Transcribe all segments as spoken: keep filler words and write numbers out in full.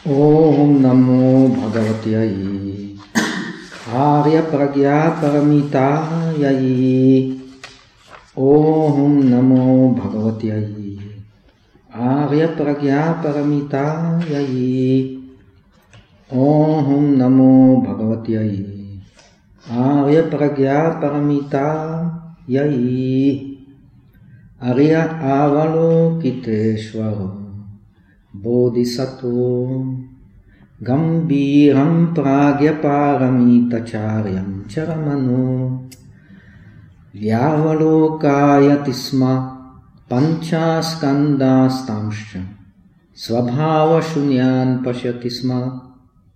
Om Namo Bhagavatyai Arya Pragya Paramitayai. Om Namo Bhagavatyai Arya Pragya Paramitayai. Om Namo Bhagavatyai Arya Pragya Paramitayai. Arya Avalokiteshvaro Bodhisattva Gambiram Pragya Paramitacharyam Charamano Vyavalokayatisma Panchaskandastamscha Svabhava Shunyan Pasyatisma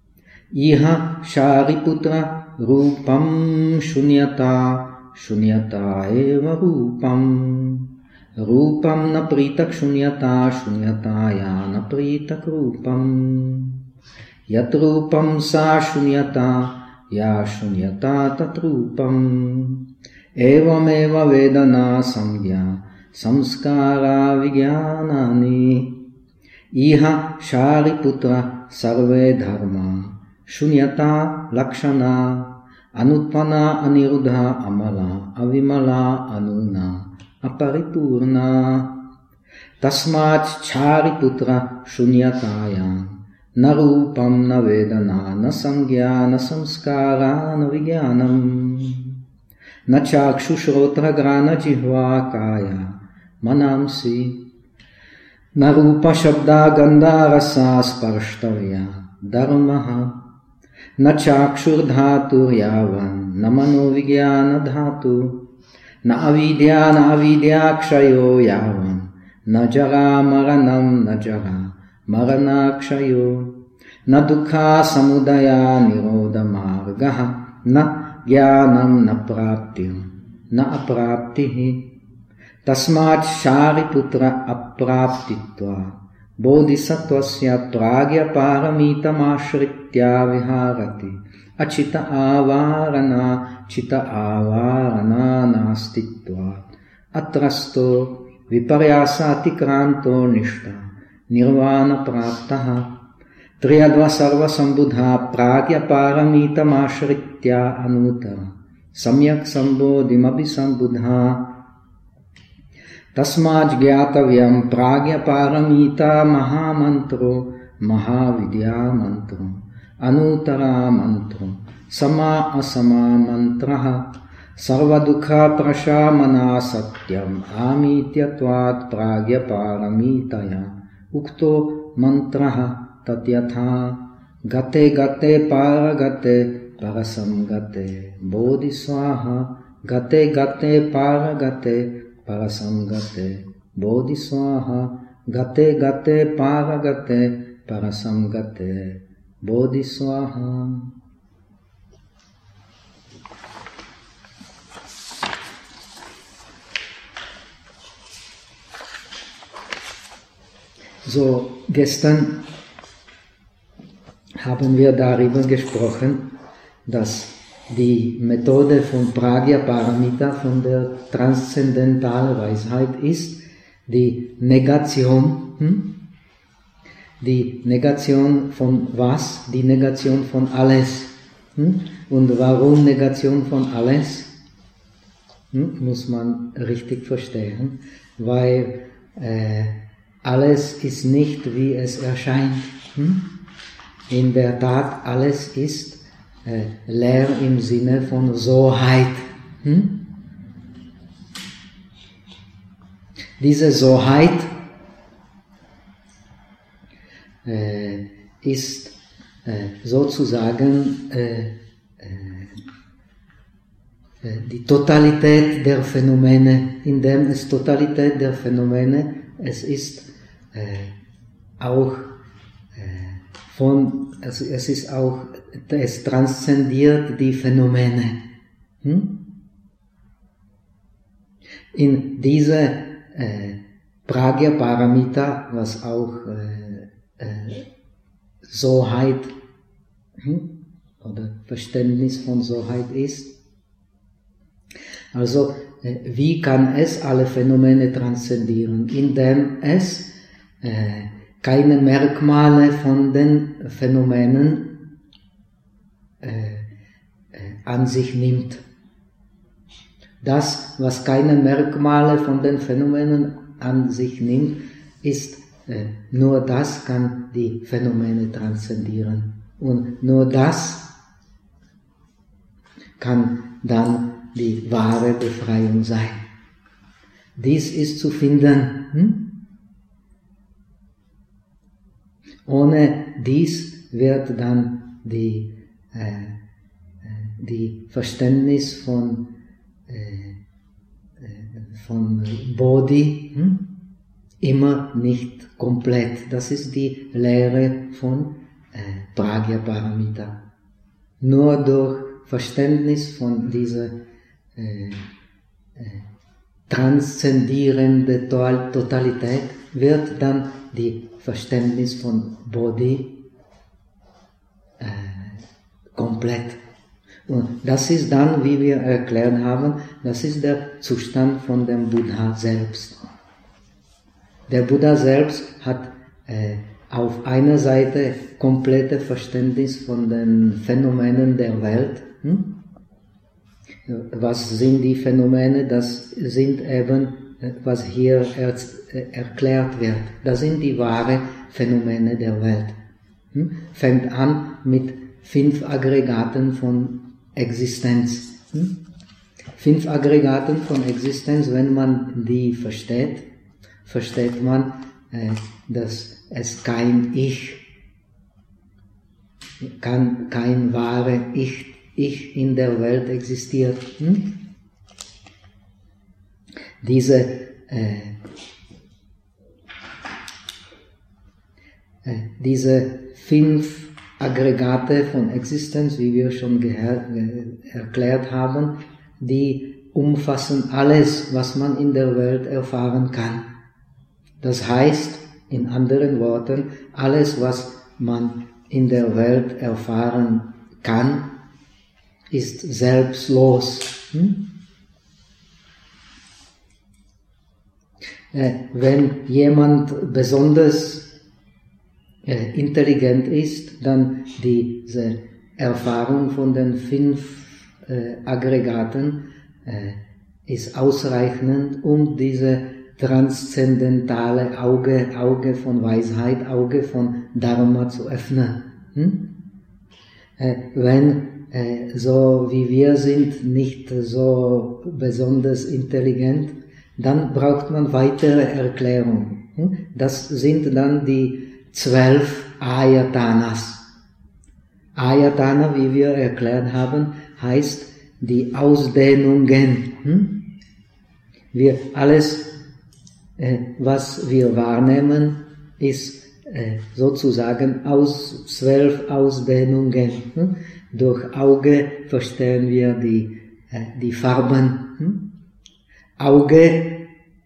Iha Shariputra Rupam Shunyata Shunyata Eva Rupam Rupam na pritak shunyata shunyata ya na pritak rupam. Yat rupam sa shunyata ya shunyata tat rupam. Evam eva vedana samgya samskara vigyanani. Iha shariputra sarve dharma shunyata lakshana. Anutpana anirudha amala avimala anuna. Aparipurna Tasmat Chariputra Shunyataya Na Rupam Na Vedana Na Samgya Na Samskara Na Vigyanam Na Chakshushotra Grana Jihva Kaya Manamsi Na Rupa Shabda Gandha Rasa Sparshtaviya Dharmaha Na Chakshur Dhatu Yavan Na Mano Vigyana Dhatu Na avidya na avidya kshayo yavan na jara maranam na jara marana kshayo na dukha samudaya nirodha margaha na jnanam na prapti na apraptihi tasmat shariputra apraptitva bodhisattvasya pragya paramitamasritya viharati Achita avarana chita avarana nastitva atrasto viparyasa atikranto nishta nirvana praptaha triyadva sarva sambudha pragya paramita mashritya anutara samyak sambodhim abhisambudha tasmaj gyatavyam pragya paramita mahamantro mahavidya mantro Anutara mantro sama asama mantraha sarva dukha prashamana satyam amityatvat pragya paramitaya ukto mantraha tatyatha gate gate paragate parasam gate bodhiswaha gate gate paragate parasam gate bodhiswaha gate gate paragate parasam gate Bodhiswaha. So, gestern haben wir darüber gesprochen, dass die Methode von Pragya Paramita, von der transzendentalen Weisheit ist, die Negation, hm? Die Negation von was? Die Negation von alles. Hm? Und warum Negation von alles? Hm? Muss man richtig verstehen, weil äh, alles ist nicht, wie es erscheint. Hm? In der Tat, alles ist äh, leer im Sinne von Soheit. Hm? Diese Soheit Äh, ist äh, sozusagen äh, äh, die Totalität der Phänomene, indem es Totalität der Phänomene, es ist äh, auch äh, von, also es ist auch, es transzendiert die Phänomene. Hm? In diese äh, Pragya Paramita, was auch äh, Äh, Soheit hm? oder Verständnis von Soheit ist. Also, äh, wie kann es alle Phänomene transzendieren? Indem es äh, keine Merkmale von den Phänomenen äh, äh, an sich nimmt. Das, was keine Merkmale von den Phänomenen an sich nimmt, ist äh, nur das kann die Phänomene transzendieren. Und nur das kann dann die wahre Befreiung sein. Dies ist zu finden. Hm? Ohne dies wird dann die, äh, die Verständnis von, äh, von Bodhi hm? immer nicht komplett. Das ist die Lehre von äh, Pragya-Paramita. Nur durch Verständnis von dieser äh, äh, transzendierenden Totalität wird dann die Verständnis von Bodhi äh, komplett. Und das ist dann, wie wir erklärt haben, das ist der Zustand von dem Buddha selbst. Der Buddha selbst hat äh, auf einer Seite komplette Verständnis von den Phänomenen der Welt. Hm? Was sind die Phänomene? Das sind eben, was hier er, äh, erklärt wird. Das sind die wahren Phänomene der Welt. Hm? Fängt an mit fünf Aggregaten von Existenz. Hm? Fünf Aggregaten von Existenz, wenn man die versteht, versteht man, äh, dass es kein Ich, kann, kein wahre Ich, Ich in der Welt existiert. Hm? Diese, äh, äh, diese fünf Aggregate von Existenz, wie wir schon gehört, äh, erklärt haben, die umfassen alles, was man in der Welt erfahren kann. Das heißt, in anderen Worten, alles, was man in der Welt erfahren kann, ist selbstlos. Hm? Äh, wenn jemand besonders äh, intelligent ist, dann diese Erfahrung von den fünf äh, Aggregaten äh, ist ausreichend, um diese transzendentale Auge, Auge von Weisheit, Auge von Dharma zu öffnen. Hm? Äh, wenn äh, so wie wir sind, nicht so besonders intelligent, dann braucht man weitere Erklärungen. Hm? Das sind dann die zwölf Ayatanas. Ayatana, wie wir erklärt haben, heißt die Ausdehnungen. Hm? Wir alles was wir wahrnehmen, ist sozusagen aus zwölf Ausdehnungen. Durch Auge verstehen wir die, die Farben. Auge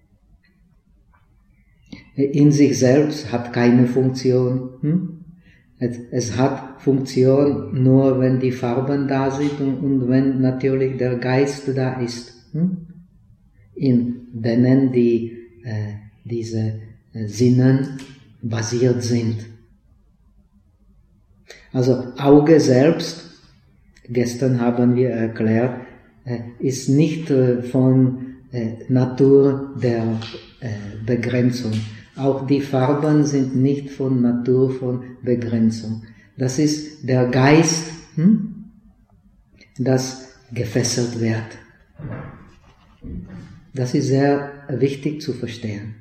in sich selbst hat keine Funktion. Es hat Funktion nur, wenn die Farben da sind und wenn natürlich der Geist da ist, in denen die Äh, diese äh, Sinnen basiert sind. Also Auge selbst, gestern haben wir erklärt, äh, ist nicht äh, von äh, Natur der äh, Begrenzung. Auch die Farben sind nicht von Natur von Begrenzung. Das ist der Geist, hm, das gefesselt wird. Das ist sehr wichtig zu verstehen.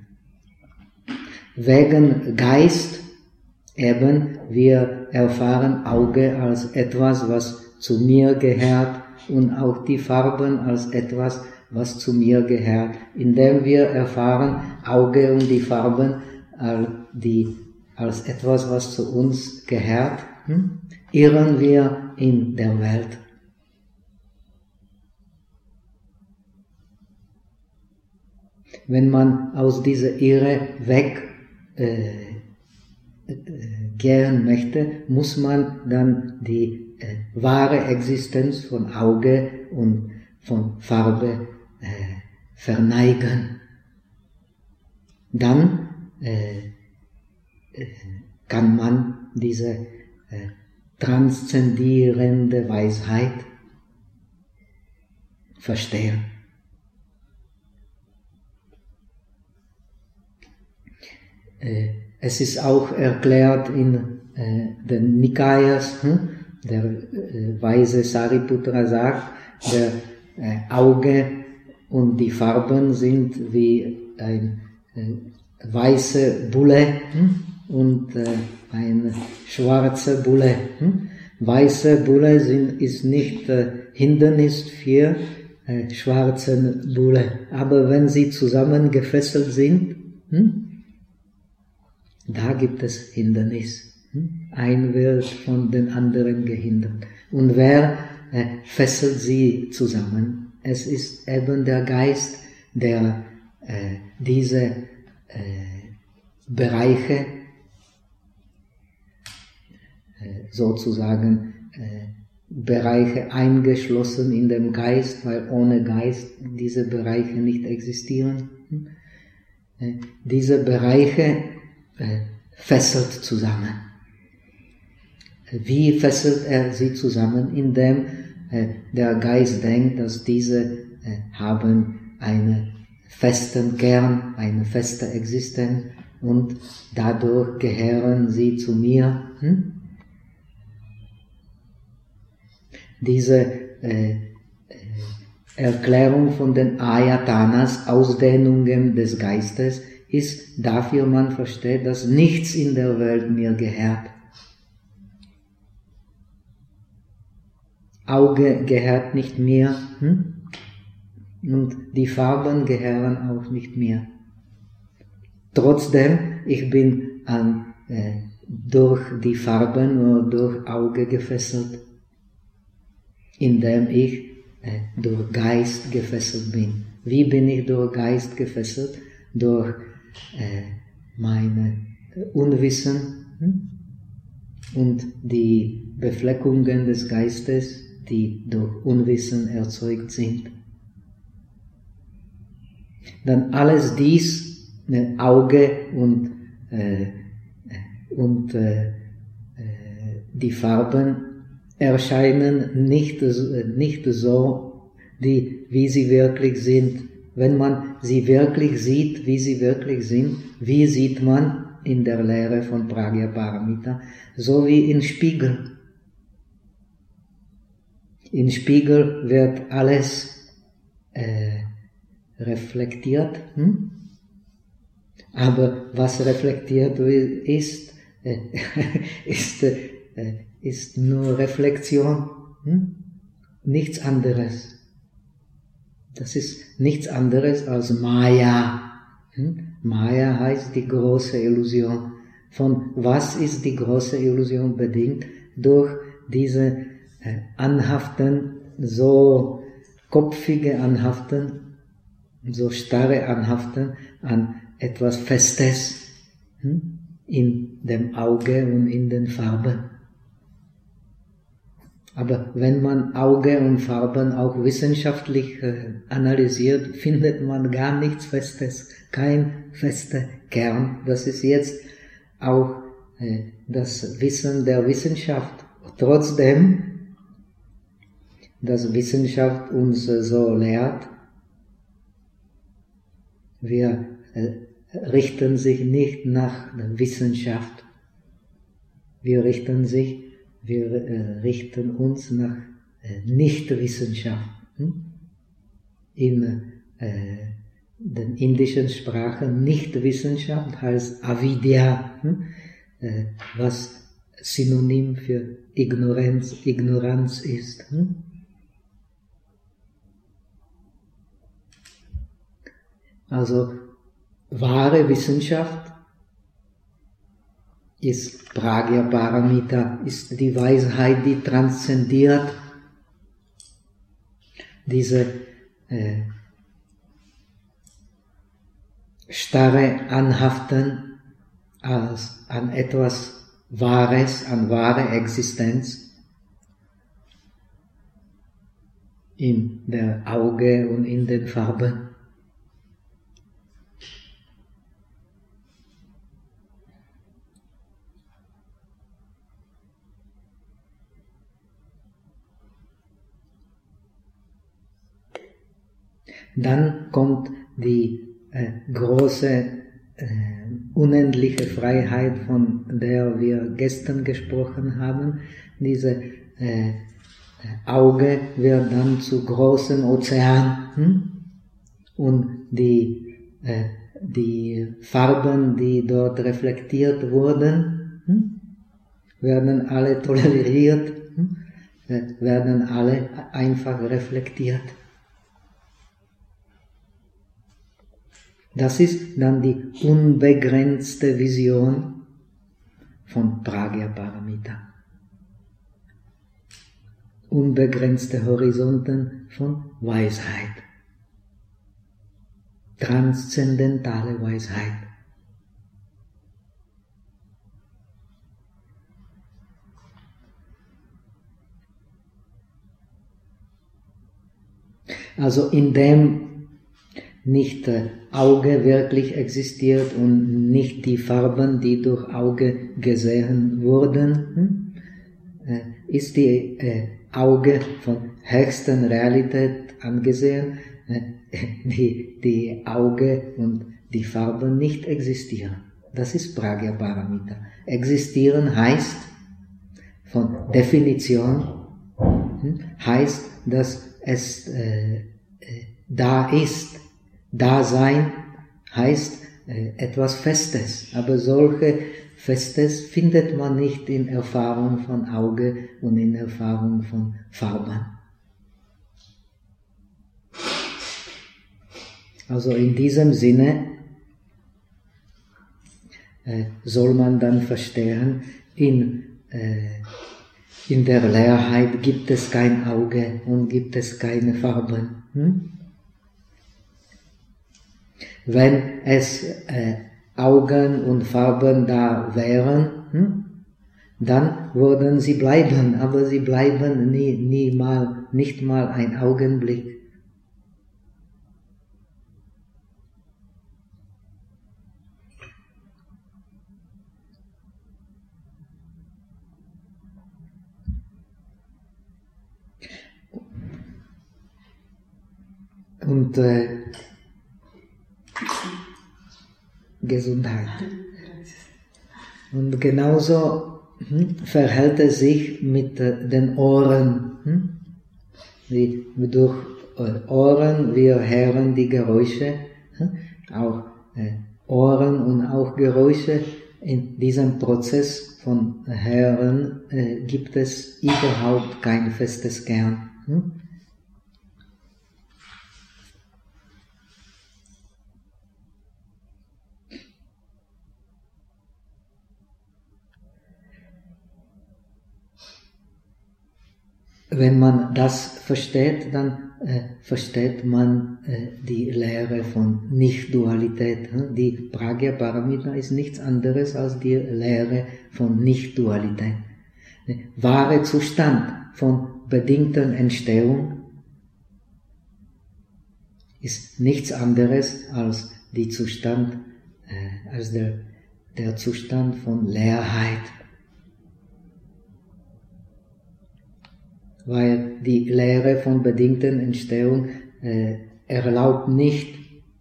Wegen Geist eben, wir erfahren Auge als etwas, was zu mir gehört und auch die Farben als etwas, was zu mir gehört. Indem wir erfahren Auge und die Farben als, die, als etwas, was zu uns gehört, hm, irren wir in der Welt. Wenn man aus dieser Irre weg äh, äh, gehen möchte, muss man dann die äh, wahre Existenz von Auge und von Farbe äh, verneigen. Dann äh, äh, kann man diese äh, transzendierende Weisheit verstehen. Äh, es ist auch erklärt in äh, den Nikayas, hm? Der äh, weise Sariputra sagt, der äh, Auge und die Farben sind wie ein äh, weiße Bulle hm? und äh, eine schwarze Bulle. Hm? Weiße Bulle sind, ist nicht äh, Hindernis für äh, schwarzen Bulle, aber wenn sie zusammen gefesselt sind, hm? da gibt es Hindernis. Ein wird von den anderen gehindert. Und wer äh, fesselt sie zusammen? Es ist eben der Geist, der äh, diese äh, Bereiche äh, sozusagen äh, Bereiche eingeschlossen in dem Geist, weil ohne Geist diese Bereiche nicht existieren. Äh, diese Bereiche äh, fesselt zusammen. Wie fesselt er sie zusammen? Indem äh, der Geist denkt, dass diese äh, haben einen festen Kern, eine feste Existenz und dadurch gehören sie zu mir. Hm? Diese äh, äh, Erklärung von den Ayatanas, Ausdehnungen des Geistes, ist dafür man versteht, dass nichts in der Welt mir gehört. Auge gehört nicht mir hm? und die Farben gehören auch nicht mir. Trotzdem, ich bin an, äh, durch die Farben oder durch Auge gefesselt, indem ich äh, durch Geist gefesselt bin. Wie bin ich durch Geist gefesselt? Durch äh, mein Unwissen hm? und die Befleckungen des Geistes, die durch Unwissen erzeugt sind. Dann alles dies, äh, Auge und, äh, und äh, äh, die Farben erscheinen nicht, nicht so, die, wie sie wirklich sind. Wenn man sie wirklich sieht, wie sie wirklich sind, wie sieht man in der Lehre von Pragya-Paramita? So wie in Spiegel. In Spiegel wird alles äh, reflektiert, hm? Aber was reflektiert ist, äh, ist, äh, ist nur Reflexion, hm? Nichts anderes. Das ist nichts anderes als Maya. Hm? Maya heißt die große Illusion. Von was ist die große Illusion bedingt? Durch diese äh, Anhaften, so kopfige Anhaften, so starre Anhaften an etwas Festes hm? in dem Auge und in den Farben. Aber wenn man Auge und Farben auch wissenschaftlich äh, analysiert, findet man gar nichts Festes, kein fester Kern. Das ist jetzt auch äh, das Wissen der Wissenschaft. Trotzdem, dass Wissenschaft uns äh, so lehrt, wir äh, richten sich nicht nach der Wissenschaft. Wir richten sich Wir äh, richten uns nach äh, Nichtwissenschaft. Hm? In äh, den indischen Sprachen Nichtwissenschaft heißt Avidya, hm? äh, was Synonym für Ignoranz, Ignoranz ist. Hm? Also wahre Wissenschaft ist Pragya-Paramita, ist die Weisheit, die transzendiert diese äh, starre Anhaften als an etwas Wahres, an wahre Existenz in der Auge und in den Farben. dann kommt die äh, große, äh, unendliche Freiheit, von der wir gestern gesprochen haben. Diese äh, Auge wird dann zu großem Ozean, hm? Und die, äh, die Farben, die dort reflektiert wurden, hm? werden alle toleriert, hm? äh, werden alle einfach reflektiert. Das ist dann die unbegrenzte Vision von Pragya-Paramita. Unbegrenzte Horizonten von Weisheit. Transzendentale Weisheit. Also indem nicht äh, Auge wirklich existiert und nicht die Farben, die durch Auge gesehen wurden, hm, äh, ist die äh, Auge von höchsten Realität angesehen, äh, die, die Auge und die Farben nicht existieren. Das ist Pragya-Paramita. Existieren heißt, von Definition, hm, heißt, dass es äh, äh, da ist. Dasein heißt äh, etwas Festes, aber solche Festes findet man nicht in Erfahrung von Auge und in Erfahrung von Farben. Also in diesem Sinne äh, soll man dann verstehen, in, äh, in der Leerheit gibt es kein Auge und gibt es keine Farben. Hm? Wenn es äh, Augen und Farben da wären, hm, dann würden sie bleiben, aber sie bleiben nie, nie mal, nicht mal ein Augenblick. Und äh, Gesundheit. Und genauso hm, verhält es sich mit äh, den Ohren. Hm? Wie, durch äh, Ohren wir hören die Geräusche, hm? auch äh, Ohren und auch Geräusche. In diesem Prozess von Hören äh, gibt es überhaupt kein festes Kern. Hm? Wenn man das versteht, dann äh, versteht man äh, die Lehre von Nicht-Dualität. Hm? Die Pragya-Paramita ist nichts anderes als die Lehre von Nicht-Dualität. Der wahre Zustand von bedingter Entstehung ist nichts anderes als, die Zustand, äh, als der, der Zustand von Leerheit. Weil die Lehre von bedingter Entstehung äh, erlaubt nicht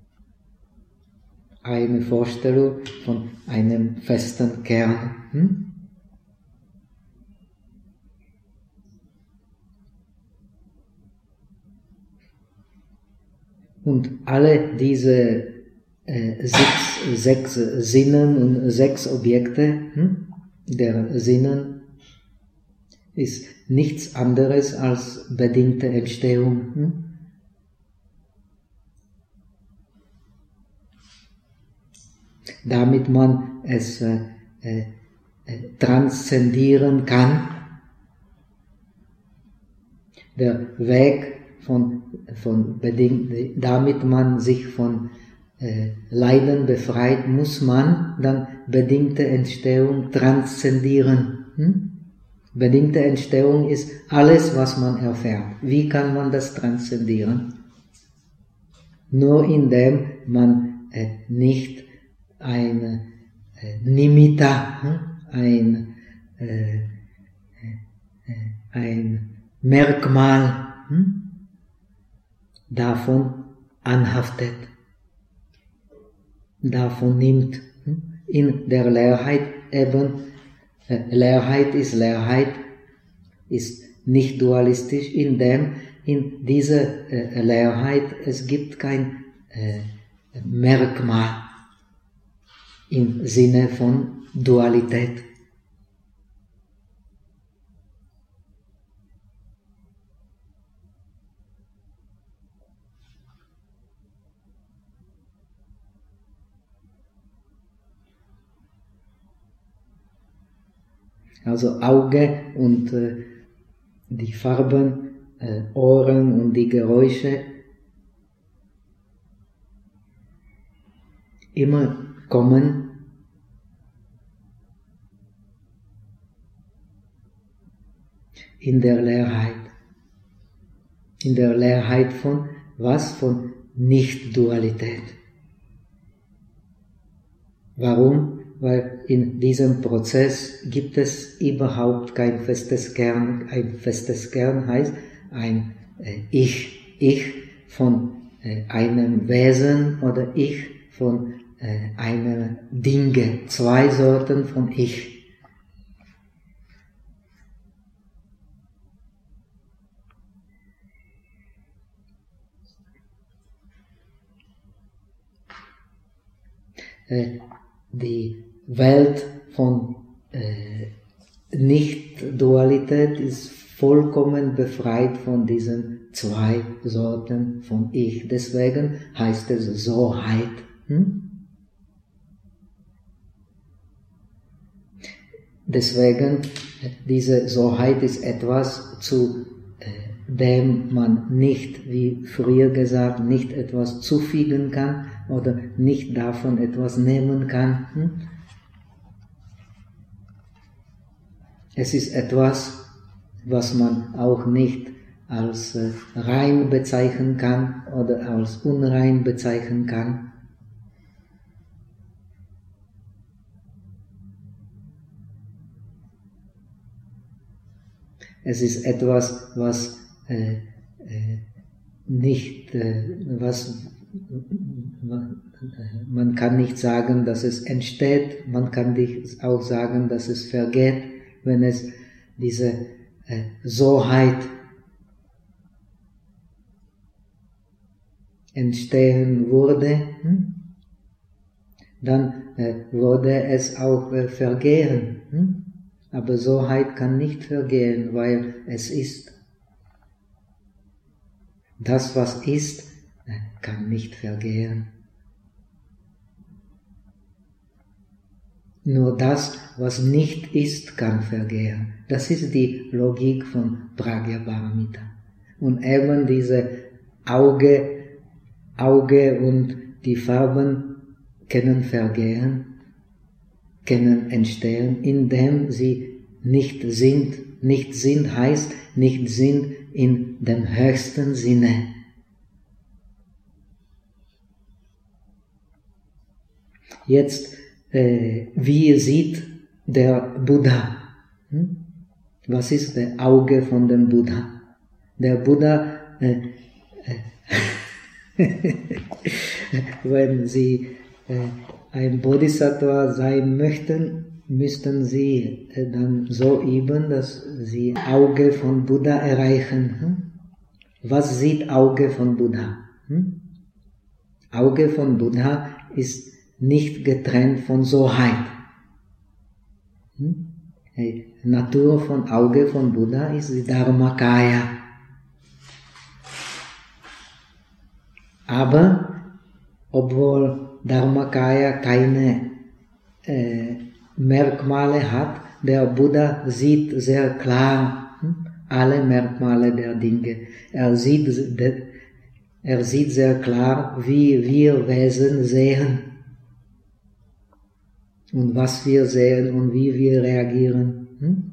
eine Vorstellung von einem festen Kern. Hm? Und alle diese äh, sechs, sechs Sinnen und sechs Objekte hm, der Sinnen ist nichts anderes als bedingte Entstehung. Hm? Damit man es äh, äh, transzendieren kann. Der Weg von, von bedingt, damit man sich von äh, Leiden befreit, muss man dann bedingte Entstehung transzendieren. Hm? Bedingte Entstehung ist alles, was man erfährt. Wie kann man das transzendieren? Nur indem man äh, nicht ein äh, Nimitta, hm? ein, äh, äh, ein Merkmal hm? davon anhaftet, davon nimmt. In der Leerheit eben, äh, Leerheit ist Leerheit, ist nicht dualistisch, indem in dieser äh, Leerheit es gibt kein äh, Merkmal im Sinne von Dualität. Also Auge und äh, die Farben, äh, Ohren und die Geräusche immer kommen in der Leerheit. In der Leerheit von was? Von Nicht-Dualität. Warum? Weil in diesem Prozess gibt es überhaupt kein festes Kern. Ein festes Kern heißt ein äh, Ich, Ich von äh, einem Wesen oder Ich von äh, einer Dinge. Zwei Sorten von Ich. Äh, die Welt von äh, Nicht-Dualität ist vollkommen befreit von diesen zwei Sorten von Ich. Deswegen heißt es Soheit. Hm? Deswegen, diese Soheit ist etwas, zu äh, dem man nicht, wie früher gesagt, nicht etwas zufügen kann oder nicht davon etwas nehmen kann. Hm? Es ist etwas, was man auch nicht als äh, rein bezeichnen kann oder als unrein bezeichnen kann. Es ist etwas, was äh, äh, nicht, äh, was man kann nicht sagen, dass es entsteht, man kann nicht auch sagen, dass es vergeht, wenn es diese äh, Soheit entstehen würde, hm? dann äh, würde es auch äh, vergehen. Hm? Aber Soheit kann nicht vergehen, weil es ist. Das, was ist, kann nicht vergehen. Nur das, was nicht ist, kann vergehen. Das ist die Logik von Pragya-Paramita. Und eben diese Auge, Auge und die Farben können vergehen, können entstehen, indem sie nicht sind. Nicht sind heißt, nicht sind in dem höchsten Sinne. Jetzt, äh, wie sieht der Buddha? Hm? Was ist das Auge von dem Buddha? Der Buddha, äh, äh, wenn Sie äh, ein Bodhisattva sein möchten, müssten Sie äh, dann so üben, dass Sie Auge von Buddha erreichen. Hm? Was sieht Auge von Buddha? Hm? Auge von Buddha ist nicht getrennt von Soheit. Hm? Die Natur von Auge von Buddha ist die Dharmakaya. Aber, obwohl Dharmakaya keine äh, Merkmale hat, der Buddha sieht sehr klar hm, alle Merkmale der Dinge. Er sieht, er sieht sehr klar, wie wir Wesen sehen und was wir sehen und wie wir reagieren. Hm?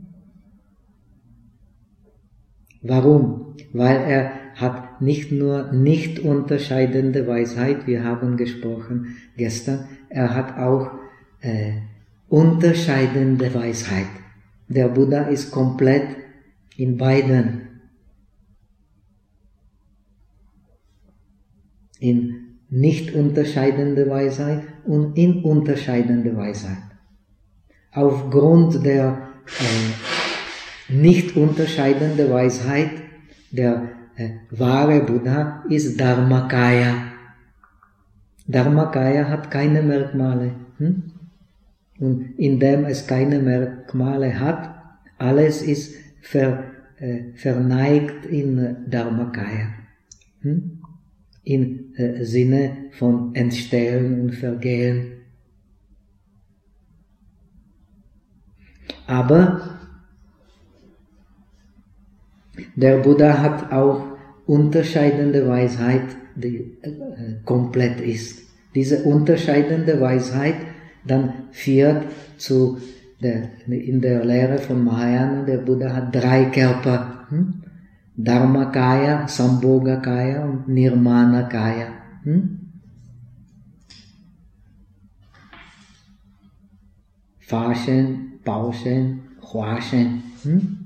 Warum? Weil er hat nicht nur nicht unterscheidende Weisheit, wir haben gesprochen gestern, er hat auch äh, unterscheidende Weisheit. Der Buddha ist komplett in beiden. in nicht unterscheidende Weisheit und in unterscheidende Weisheit. Aufgrund der äh, nicht unterscheidenden Weisheit, der äh, wahre Buddha ist Dharmakaya. Dharmakaya hat keine Merkmale. Hm? Und indem es keine Merkmale hat, alles ist ver, äh, verneigt in Dharmakaya. Hm? Im äh, Sinne von Entstehen und Vergehen. Aber der Buddha hat auch unterscheidende Weisheit, die äh, komplett ist. Diese unterscheidende Weisheit dann führt zu der, in der Lehre von Mahayana, der Buddha hat drei Körper. Hm? Dharmakaya, Sambhogakaya und Nirmanakaya. Hm? Faschen, Pauschen, Huaschen. Hm?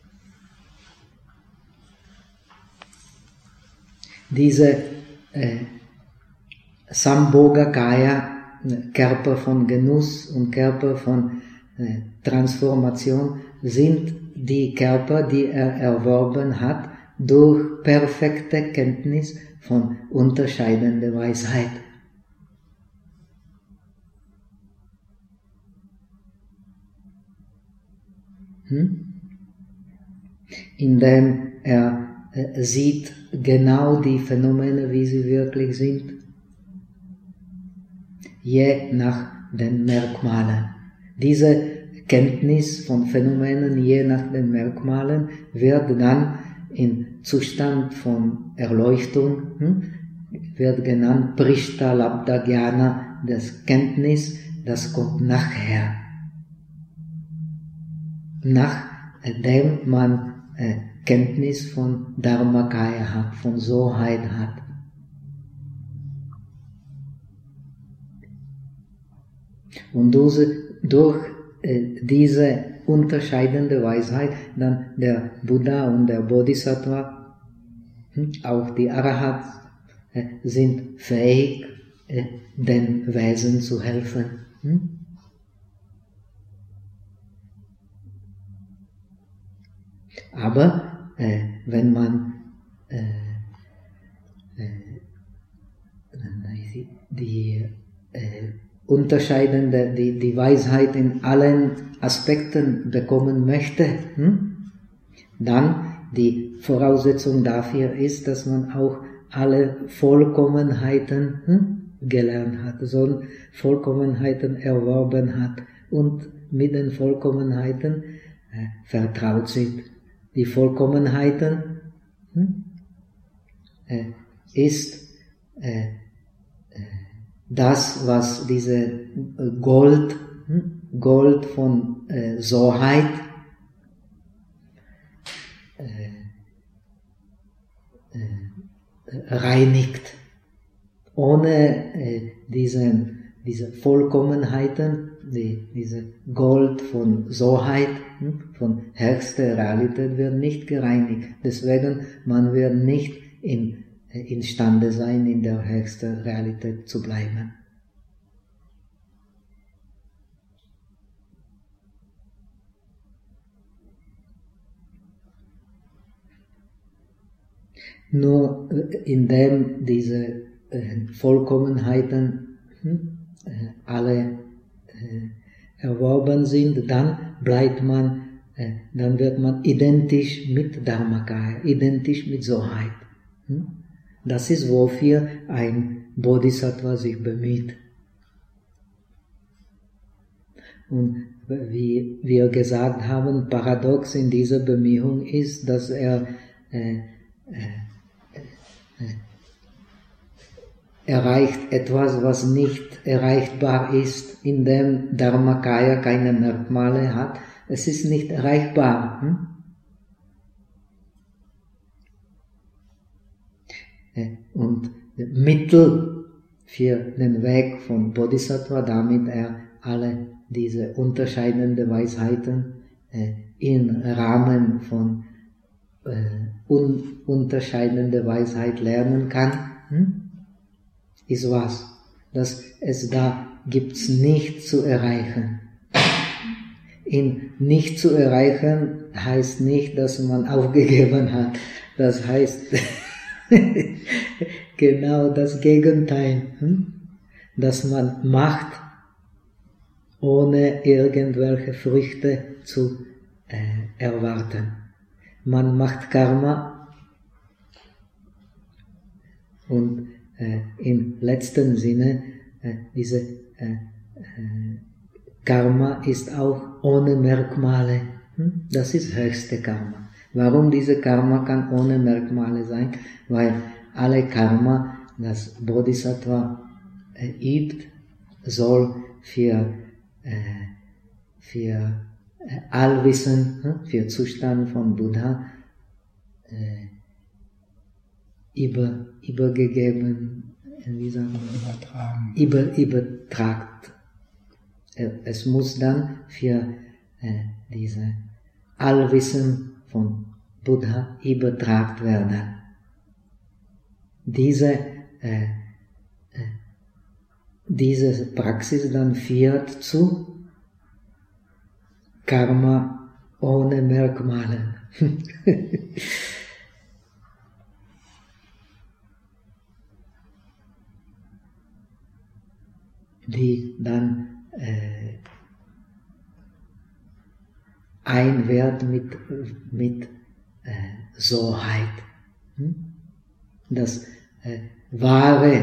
Diese äh, Sambhogakaya, Körper von Genuss und Körper von äh, Transformation, sind die Körper, die er erworben hat, durch perfekte Kenntnis von unterscheidender Weisheit. Hm? Indem er äh, sieht genau die Phänomene, wie sie wirklich sind, je nach den Merkmalen. Diese Kenntnis von Phänomenen je nach den Merkmalen wird dann in Zustand von Erleuchtung, hm, wird genannt Prishta Labdha Jnana, das Kenntnis, das kommt nachher. Nachdem man äh, Kenntnis von Dharmakaya hat, von Soheit hat. Und durch, durch äh, diese unterscheidende Weisheit dann der Buddha und der Bodhisattva, hm, auch die Arahats, äh, sind fähig, äh, den Wesen zu helfen. Hm? Aber äh, wenn man äh, äh, die äh, unterscheidende, die, die Weisheit in allen Aspekten bekommen möchte, hm? dann die Voraussetzung dafür ist, dass man auch alle Vollkommenheiten hm? gelernt hat, so Vollkommenheiten erworben hat und mit den Vollkommenheiten äh, vertraut sind. Die Vollkommenheiten hm? äh, ist äh, das, was diese Gold, Gold von äh, Soheit äh, äh, reinigt. Ohne äh, diesen, diese Vollkommenheiten, die, diese Gold von Soheit, hm, von höchster Realität wird nicht gereinigt. Deswegen, man wird nicht in imstande sein, in der höchsten Realität zu bleiben. Nur indem diese äh, Vollkommenheiten hm, äh, alle äh, erworben sind, dann bleibt man, äh, dann wird man identisch mit Dharmakaya, identisch mit Soheit. Hm? Das ist, wofür ein Bodhisattva sich bemüht. Und wie wir gesagt haben, paradox in dieser Bemühung ist, dass er äh, äh, äh, erreicht etwas, was nicht erreichbar ist, indem Dharmakaya keine Merkmale hat. Es ist nicht erreichbar. Hm? Und Mittel für den Weg von Bodhisattva, damit er alle diese unterscheidenden Weisheiten äh, im Rahmen von äh, un unterscheidender Weisheit lernen kann. Hm? ist was? Dass es da gibt's nicht zu erreichen. In nicht zu erreichen heißt nicht, dass man aufgegeben hat. Das heißt genau das Gegenteil. Hm? Dass man macht, ohne irgendwelche Früchte zu äh, erwarten. Man macht Karma und äh, im letzten Sinne äh, diese äh, äh, Karma ist auch ohne Merkmale. Hm? Das ist höchste Karma. Warum diese Karma kann ohne Merkmale sein? Weil alle Karma, das Bodhisattva äh, übt, soll für, äh, für äh, Allwissen, äh, für Zustand von Buddha äh, über, übergegeben, äh, wie sagen wir? Übertragen. Über, übertragt. Es muss dann für äh, diese Allwissen von Buddha übertragen werden. Diese, äh, äh, diese Praxis dann führt zu Karma ohne Merkmale. Die dann äh, ein wird mit, mit äh, Soheit. Hm? Das äh, wahre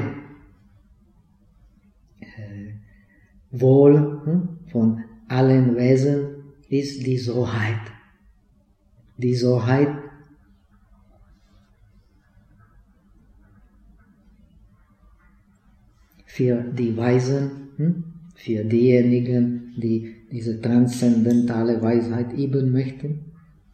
äh, Wohl hm, von allen Wesen ist die Soheit. Die Soheit für die Weisen, hm, für diejenigen, die diese transzendentale Weisheit üben möchten.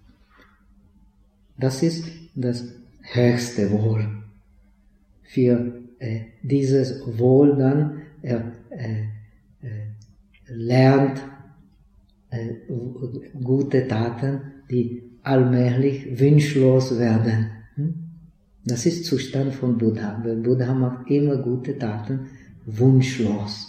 Das ist das höchste Wohl. Für äh, dieses Wohl dann er äh, äh, lernt äh, gute Taten, die allmählich wunschlos werden. Hm? Das ist Zustand von Buddha. Der Buddha macht immer gute Taten wunschlos.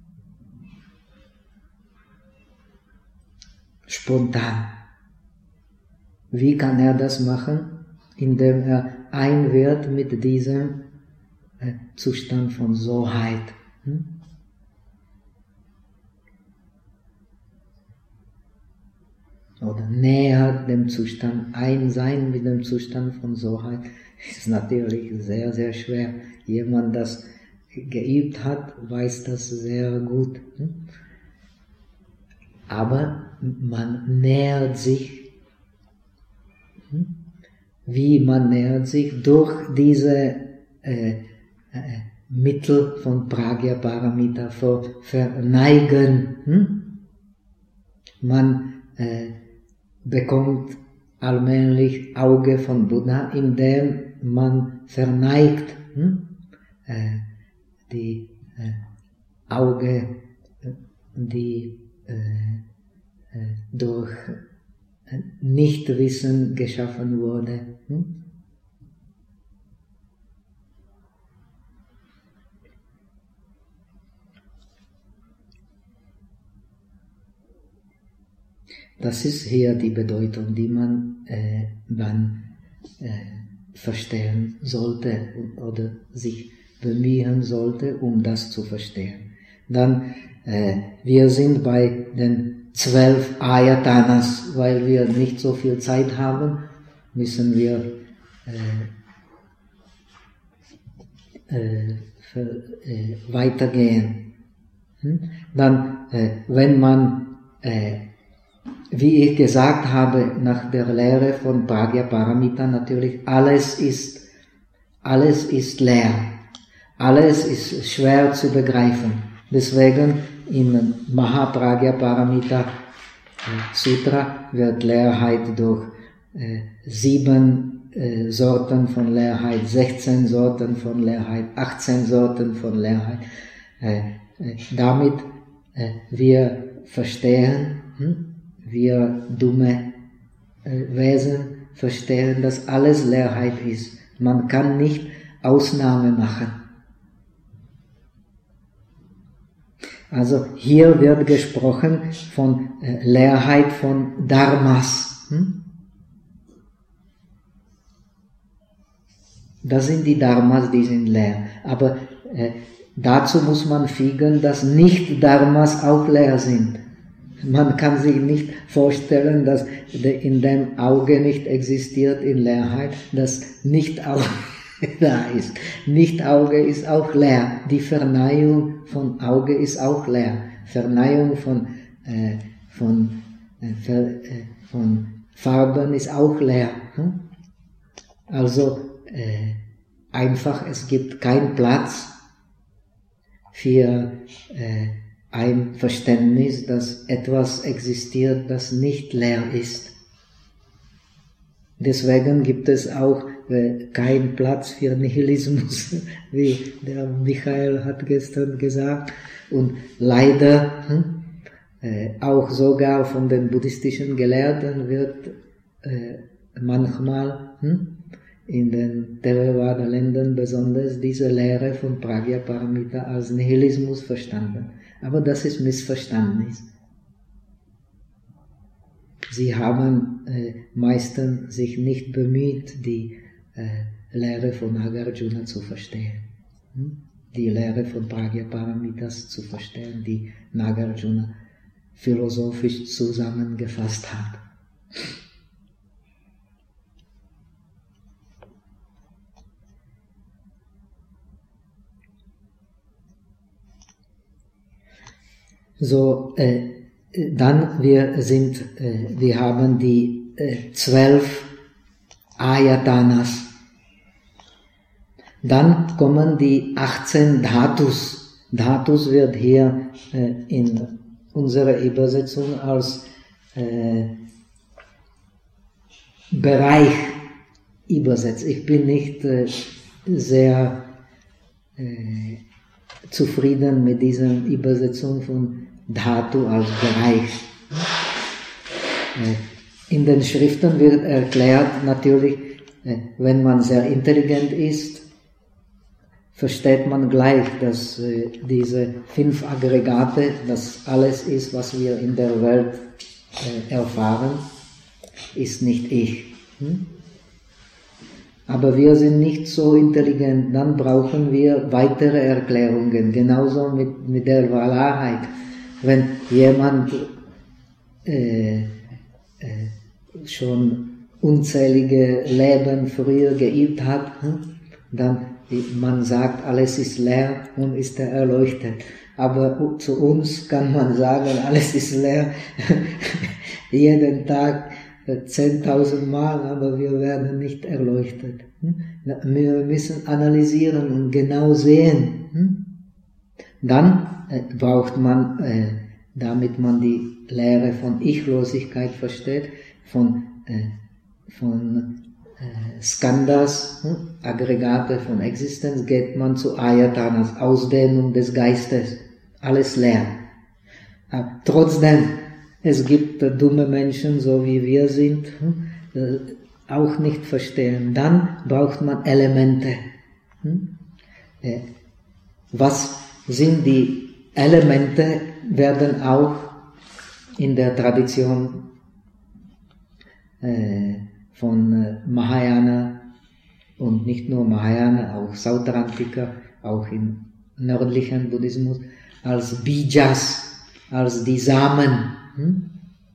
Spontan. Wie kann er das machen? Indem er ein wird mit diesem äh, Zustand von Soheit. Hm? Oder näher dem Zustand, ein sein mit dem Zustand von Soheit, ist natürlich sehr, sehr schwer. Jemand, das geübt hat, weiß das sehr gut. Hm? Aber man nähert sich, wie man nähert sich durch diese äh, äh, Mittel von Pragya-Paramita für Verneigen. Hm? Man äh, bekommt allmählich Auge von Buddha, indem man verneigt hm? äh, die äh, Auge, die äh, äh, durch äh, Nichtwissen geschaffen wurde. Hm? Das ist hier die Bedeutung, die man äh, dann äh, verstehen sollte oder sich bemühen sollte, um das zu verstehen. Dann, äh, wir sind bei den zwölf Ayatanas, weil wir nicht so viel Zeit haben, müssen wir äh, äh, für, äh, weitergehen. Hm? Dann, äh, wenn man äh, wie ich gesagt habe, nach der Lehre von Pragya-Paramita natürlich, alles ist, alles ist leer. Alles ist schwer zu begreifen. Deswegen im Mahapragya-Paramita Sutra wird Leerheit durch äh, sieben äh, Sorten von Leerheit, sechzehn Sorten von Leerheit, achtzehn Sorten von Leerheit. Äh, äh, damit äh, wir verstehen, hm? wir dumme äh, Wesen verstehen, dass alles Leerheit ist. Man kann nicht Ausnahme machen. Also hier wird gesprochen von äh, Leerheit von Dharmas. Hm? Das sind die Dharmas, die sind leer. Aber äh, dazu muss man fügen, dass Nicht-Dharmas auch leer sind. Man kann sich nicht vorstellen, dass in dem Auge nicht existiert in Leerheit, dass Nicht-Auge da ist. Nicht-Auge ist auch leer. Die Verneigung von Auge ist auch leer. Verneigung von, äh, von, äh, ver, äh, von Farben ist auch leer. Hm? Also äh, einfach, es gibt keinen Platz für äh, ein Verständnis, dass etwas existiert, das nicht leer ist. Deswegen gibt es auch äh, keinen Platz für Nihilismus, wie der Michael hat gestern gesagt. Und leider hm, äh, auch sogar von den buddhistischen Gelehrten wird äh, manchmal hm, in den Theravada-Ländern besonders diese Lehre von Pragya-Paramita als Nihilismus verstanden. Aber das ist Missverständnis. Sie haben äh, meistens sich nicht bemüht, die äh, Lehre von Nagarjuna zu verstehen. Hm? Die Lehre von Pragya-Paramitas zu verstehen, die Nagarjuna philosophisch zusammengefasst hat. So, äh, dann wir sind, äh, wir haben die äh, zwölf Ayatanas. Dann kommen die achtzehn Dhatus. Dhatus wird hier äh, in unserer Übersetzung als äh, Bereich übersetzt. Ich bin nicht äh, sehr äh, zufrieden mit dieser Übersetzung von Dhatu als Bereich. In den Schriften wird erklärt, natürlich, wenn man sehr intelligent ist, versteht man gleich, dass diese fünf Aggregate, das alles ist, was wir in der Welt erfahren, ist nicht ich. Aber wir sind nicht so intelligent, dann brauchen wir weitere Erklärungen, genauso mit, mit der Wahrheit. Wenn jemand äh, äh, schon unzählige Leben früher geübt hat, hm, dann man sagt, alles ist leer und ist er erleuchtet. Aber zu uns kann man sagen, alles ist leer, jeden Tag zehntausend Mal, aber wir werden nicht erleuchtet. Wir müssen analysieren und genau sehen. Dann braucht man, damit man die Lehre von Ichlosigkeit versteht, von, von Skandhas, Aggregate von Existenz, geht man zu Ayatanas, Ausdehnung des Geistes. Alles leer. Aber trotzdem, es gibt dumme Menschen, so wie wir sind, auch nicht verstehen. Dann braucht man Elemente. Was sind die Elemente, werden auch in der Tradition von Mahayana und nicht nur Mahayana, auch Sautrantika, auch im nördlichen Buddhismus, als Bijas, als die Samen. Hm?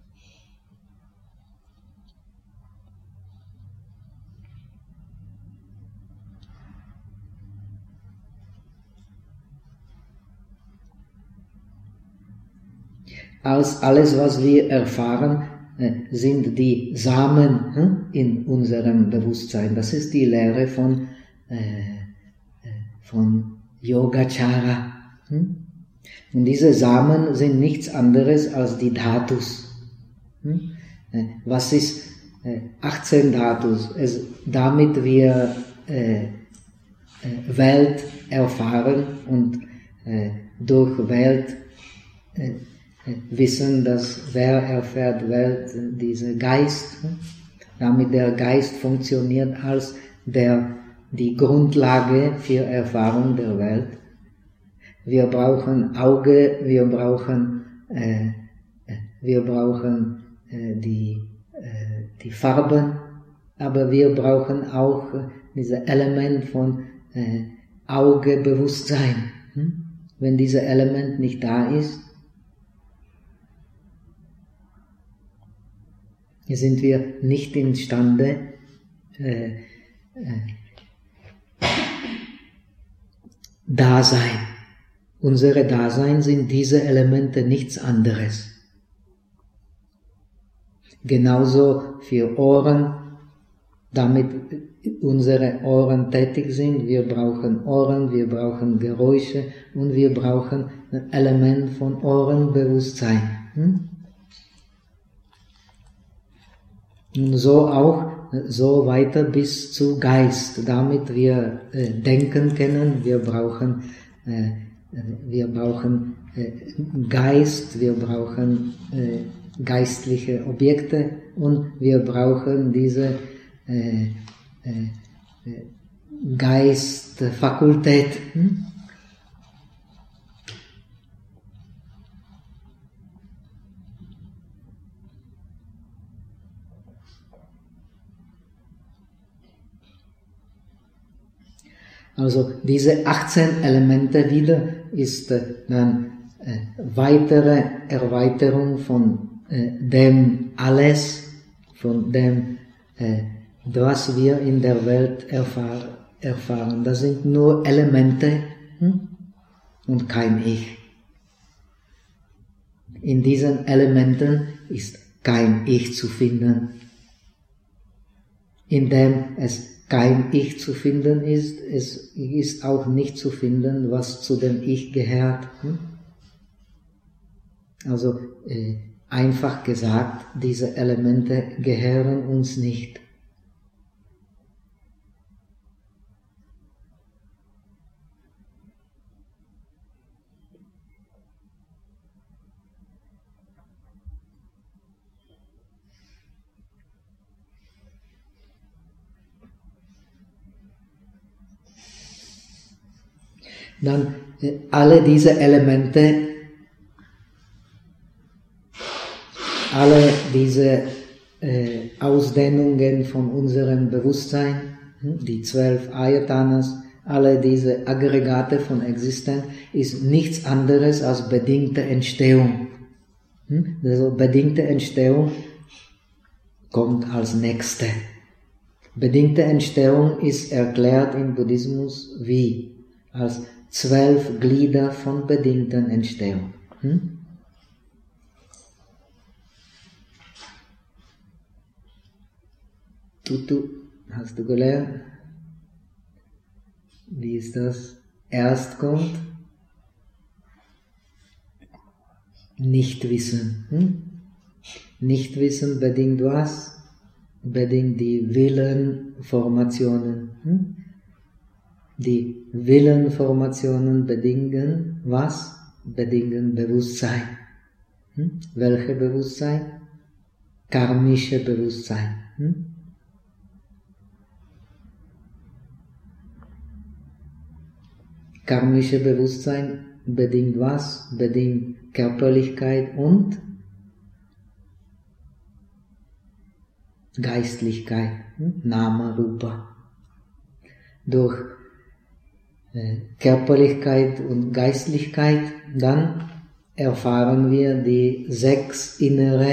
Als alles, was wir erfahren, sind die Samen hm, in unserem Bewusstsein. Das ist die Lehre von, äh, von Yogacara. Hm? Und diese Samen sind nichts anderes als die Dhatus. Hm? Was ist äh, achtzehn Dhatus? Es, damit wir äh, Welt erfahren und äh, durch Welt äh, wissen, dass wer erfährt Welt, dieser Geist, damit der Geist funktioniert als der, die Grundlage für Erfahrung der Welt. wir brauchen Auge, wir brauchen, äh, wir brauchen äh, die, äh, die Farben, aber wir brauchen auch äh, dieses Element von äh, Augebewusstsein. Hm? Wenn dieses Element nicht da ist, sind wir nicht imstande, äh, äh, Dasein. Unsere Dasein sind diese Elemente nichts anderes. Genauso für Ohren, damit unsere Ohren tätig sind. Wir brauchen Ohren, wir brauchen Geräusche und wir brauchen ein Element von Ohrenbewusstsein. Hm? Und so auch, so weiter bis zu Geist. Damit wir äh, denken können, wir brauchen, äh, wir brauchen äh, Geist, wir brauchen äh, geistliche Objekte und wir brauchen diese äh, äh, Geistfakultät. Hm? Also diese achtzehn Elemente wieder ist äh, dann äh, weitere Erweiterung von äh, dem Alles, von dem, äh, was wir in der Welt erfahr erfahren. Das sind nur Elemente hm? und kein Ich. In diesen Elementen ist kein Ich zu finden. Indem es kein Ich zu finden ist, es ist auch nicht zu finden, was zu dem Ich gehört. Also äh, einfach gesagt, diese Elemente gehören uns nicht. Dann äh, alle diese Elemente, alle diese äh, Ausdehnungen von unserem Bewusstsein, die zwölf Ayatanas, alle diese Aggregate von Existenz, ist nichts anderes als bedingte Entstehung. Also bedingte Entstehung kommt als nächste. Bedingte Entstehung ist erklärt im Buddhismus wie? Als zwölf Glieder von bedingten Entstehung. Hm? Tutu, hast du gelernt? Wie ist das? Erst kommt Nichtwissen. Hm? Nichtwissen bedingt was? Bedingt die Willenformationen. Hm? Die Willenformationen bedingen was? Bedingen Bewusstsein. Hm? Welche Bewusstsein? Karmische Bewusstsein. Hm? Karmische Bewusstsein bedingt was? Bedingt Körperlichkeit und Geistlichkeit. Hm? Nama, Rupa. Durch Körperlichkeit und Geistlichkeit, dann erfahren wir die sechs innere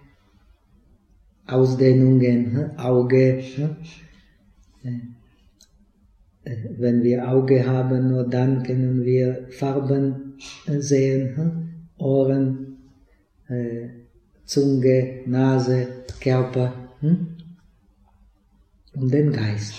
Ausdehnungen, Auge. Wenn wir Auge haben, nur dann können wir Farben sehen, Ohren, Zunge, Nase, Körper und den Geist.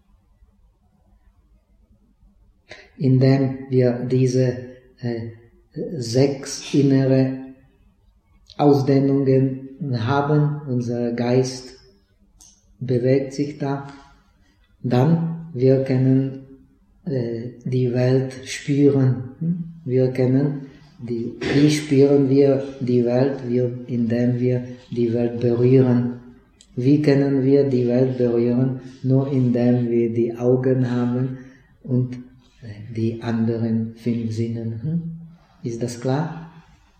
Indem wir diese äh, sechs innere Ausdehnungen haben, unser Geist bewegt sich da, dann wir können äh, die Welt spüren. Wir können, die, wie spüren wir die Welt? Wir, indem wir die Welt berühren. Wie können wir die Welt berühren? Nur indem wir die Augen haben und die anderen fünf Sinnen. Hm? Ist das klar?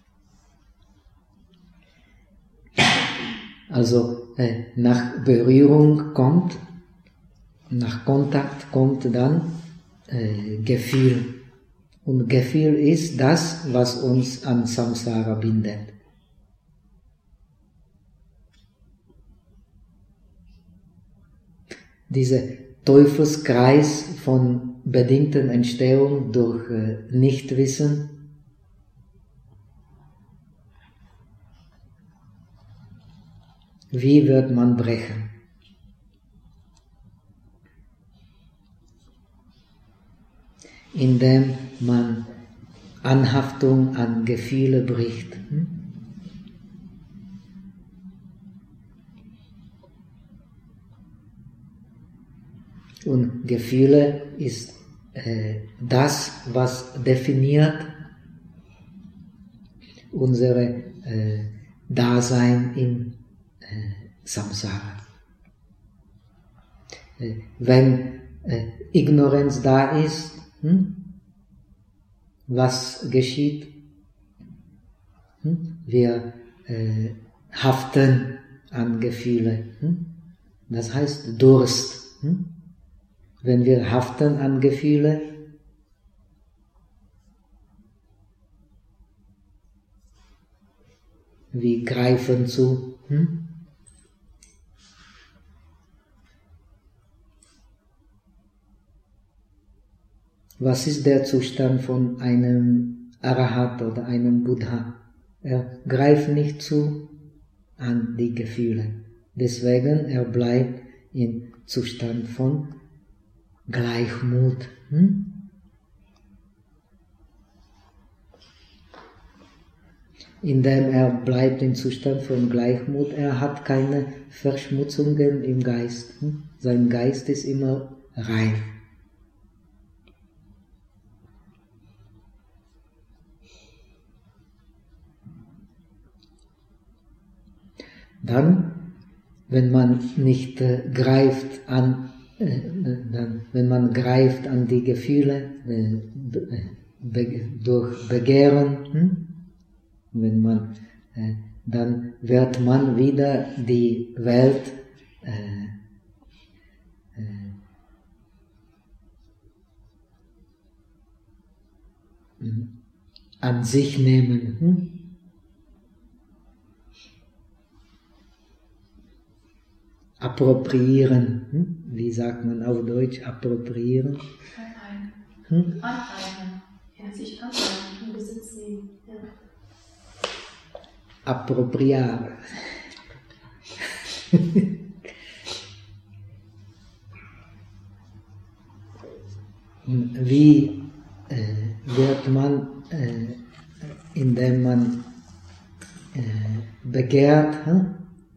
Also äh, nach Berührung kommt, nach Kontakt kommt dann äh, Gefühl. Und Gefühl ist das, was uns an Samsara bindet. Dieser Teufelskreis von bedingten Entstehung durch äh, Nichtwissen, wie wird man brechen? Indem man Anhaftung an Gefühle bricht. Hm? Und Gefühle ist äh, das, was definiert unsere äh, Dasein in äh, Samsara. Äh, wenn äh, Ignoranz da ist, hm? Was geschieht? Hm? Wir äh, haften an Gefühle. Hm? Das heißt Durst. Hm? Wenn wir haften an Gefühle, wir greifen zu. Hm? Was ist der Zustand von einem Arahat oder einem Buddha? Er greift nicht zu an die Gefühle. Deswegen er bleibt im Zustand von Gleichmut. Hm? Indem er bleibt im Zustand von Gleichmut, er hat keine Verschmutzungen im Geist. Hm? Sein Geist ist immer rein. Dann, wenn man nicht äh, greift an, äh, dann, wenn man greift an die Gefühle äh, be, durch Begehren, hm? wenn man, äh, dann wird man wieder die Welt äh, äh, an sich nehmen. Hm? Appropriieren. Hm? Wie sagt man auf Deutsch? Appropriieren? Aneignen. Hm? Aneignen. Ja, sich aneignen, in Besitz nehmen. Ja. Appropriare. Wie äh, wird man, äh, indem man äh, begehrt, hm?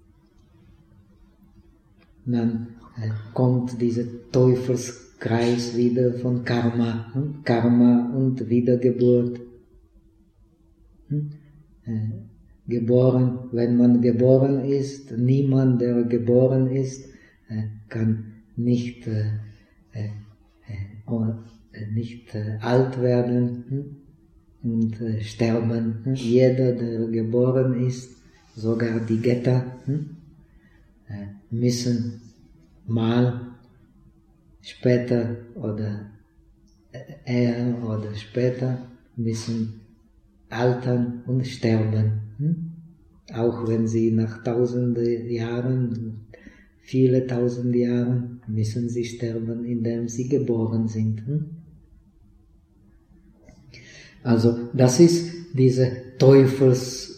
Dann äh, kommt dieser Teufelskreis wieder von Karma, hm? Karma und Wiedergeburt. Hm? Äh, geboren, wenn man geboren ist, niemand, der geboren ist, äh, kann nicht, äh, äh, äh, nicht äh, alt werden hm? und äh, sterben. Hm? Jeder, der geboren ist, sogar die Götter, hm? müssen mal später oder eher oder später müssen altern und sterben. Hm? Auch wenn sie nach tausende Jahren, viele tausend Jahren, müssen sie sterben, indem sie geboren sind. Hm? Also das ist dieser Teufelskreis,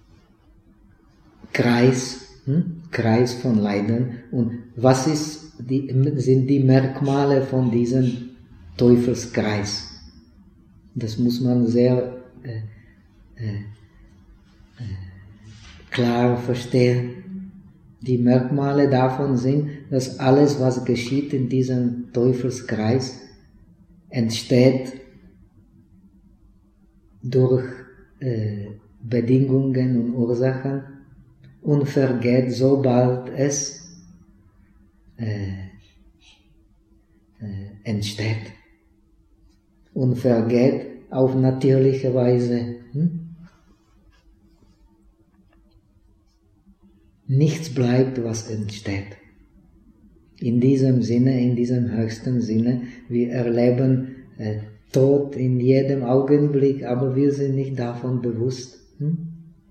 hm? Kreis von Leiden. Und was ist die, sind die Merkmale von diesem Teufelskreis? Das muss man sehr äh, äh, äh, klar verstehen. Die Merkmale davon sind, dass alles, was geschieht in diesem Teufelskreis, entsteht durch äh, Bedingungen und Ursachen und vergeht, sobald es äh, äh, entsteht. und vergeht auf natürliche Weise. Hm? Nichts bleibt, was entsteht. In diesem Sinne, in diesem höchsten Sinne, wir erleben äh, Tod in jedem Augenblick, aber wir sind nicht davon bewusst. Hm?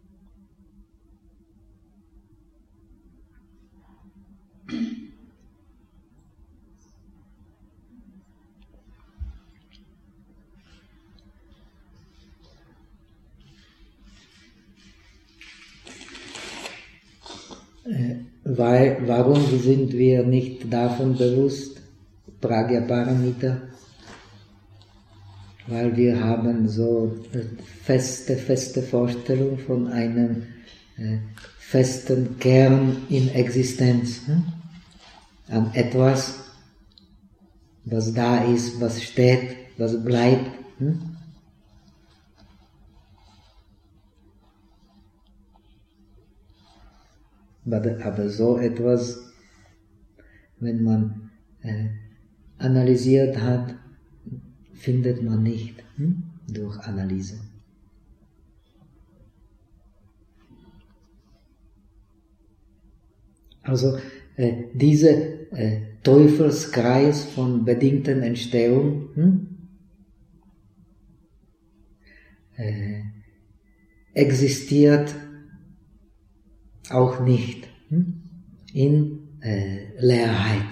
Weil, warum sind wir nicht davon bewusst, Pragya-Paramita? Weil wir haben so feste, feste Vorstellung von einem äh, festen Kern in Existenz, hm? An etwas, was da ist, was steht, was bleibt. Hm? Aber so etwas, wenn man äh, analysiert hat, findet man nicht hm? durch Analyse. Also äh, dieser äh, Teufelskreis von bedingten Entstehung hm? äh, existiert auch nicht hm? in äh, Leerheit.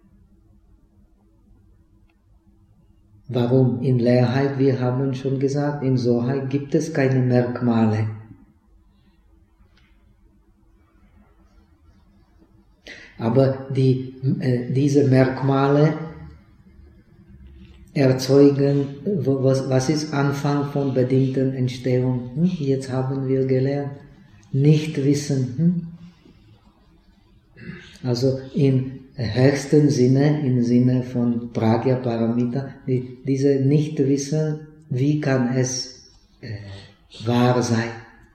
Warum in Leerheit? Wir haben schon gesagt, in Soheit gibt es keine Merkmale. Aber die, äh, diese Merkmale erzeugen, was, was ist Anfang von bedingten Entstehung? Hm? Jetzt haben wir gelernt. Nicht wissen. Also im höchsten Sinne, im Sinne von Pragya-Paramita, die, diese Nichtwissen, wie kann es äh, wahr sein?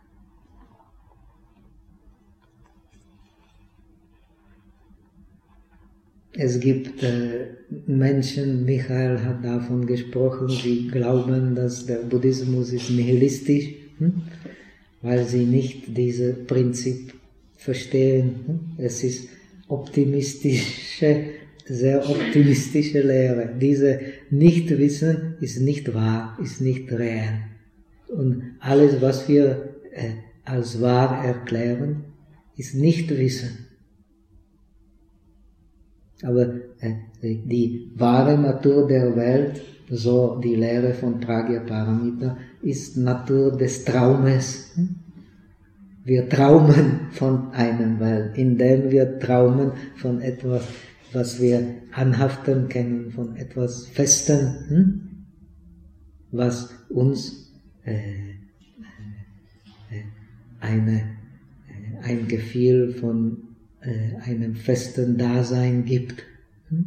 Es gibt äh, Menschen, Michael hat davon gesprochen, die glauben, dass der Buddhismus ist nihilistisch, hm? weil sie nicht dieses Prinzip verstehen. Es ist optimistische, sehr optimistische Lehre. Diese Nichtwissen ist nicht wahr, ist nicht real. Und alles, was wir äh, als wahr erklären, ist Nichtwissen. Aber äh, die wahre Natur der Welt, so die Lehre von Pragya-Paramita, ist Natur des Traumes. Wir traumen von einer Welt, indem wir traumen von etwas, was wir anhaften können, von etwas Festem, hm? was uns äh, äh, eine, äh, ein Gefühl von äh, einem festen Dasein gibt. Hm?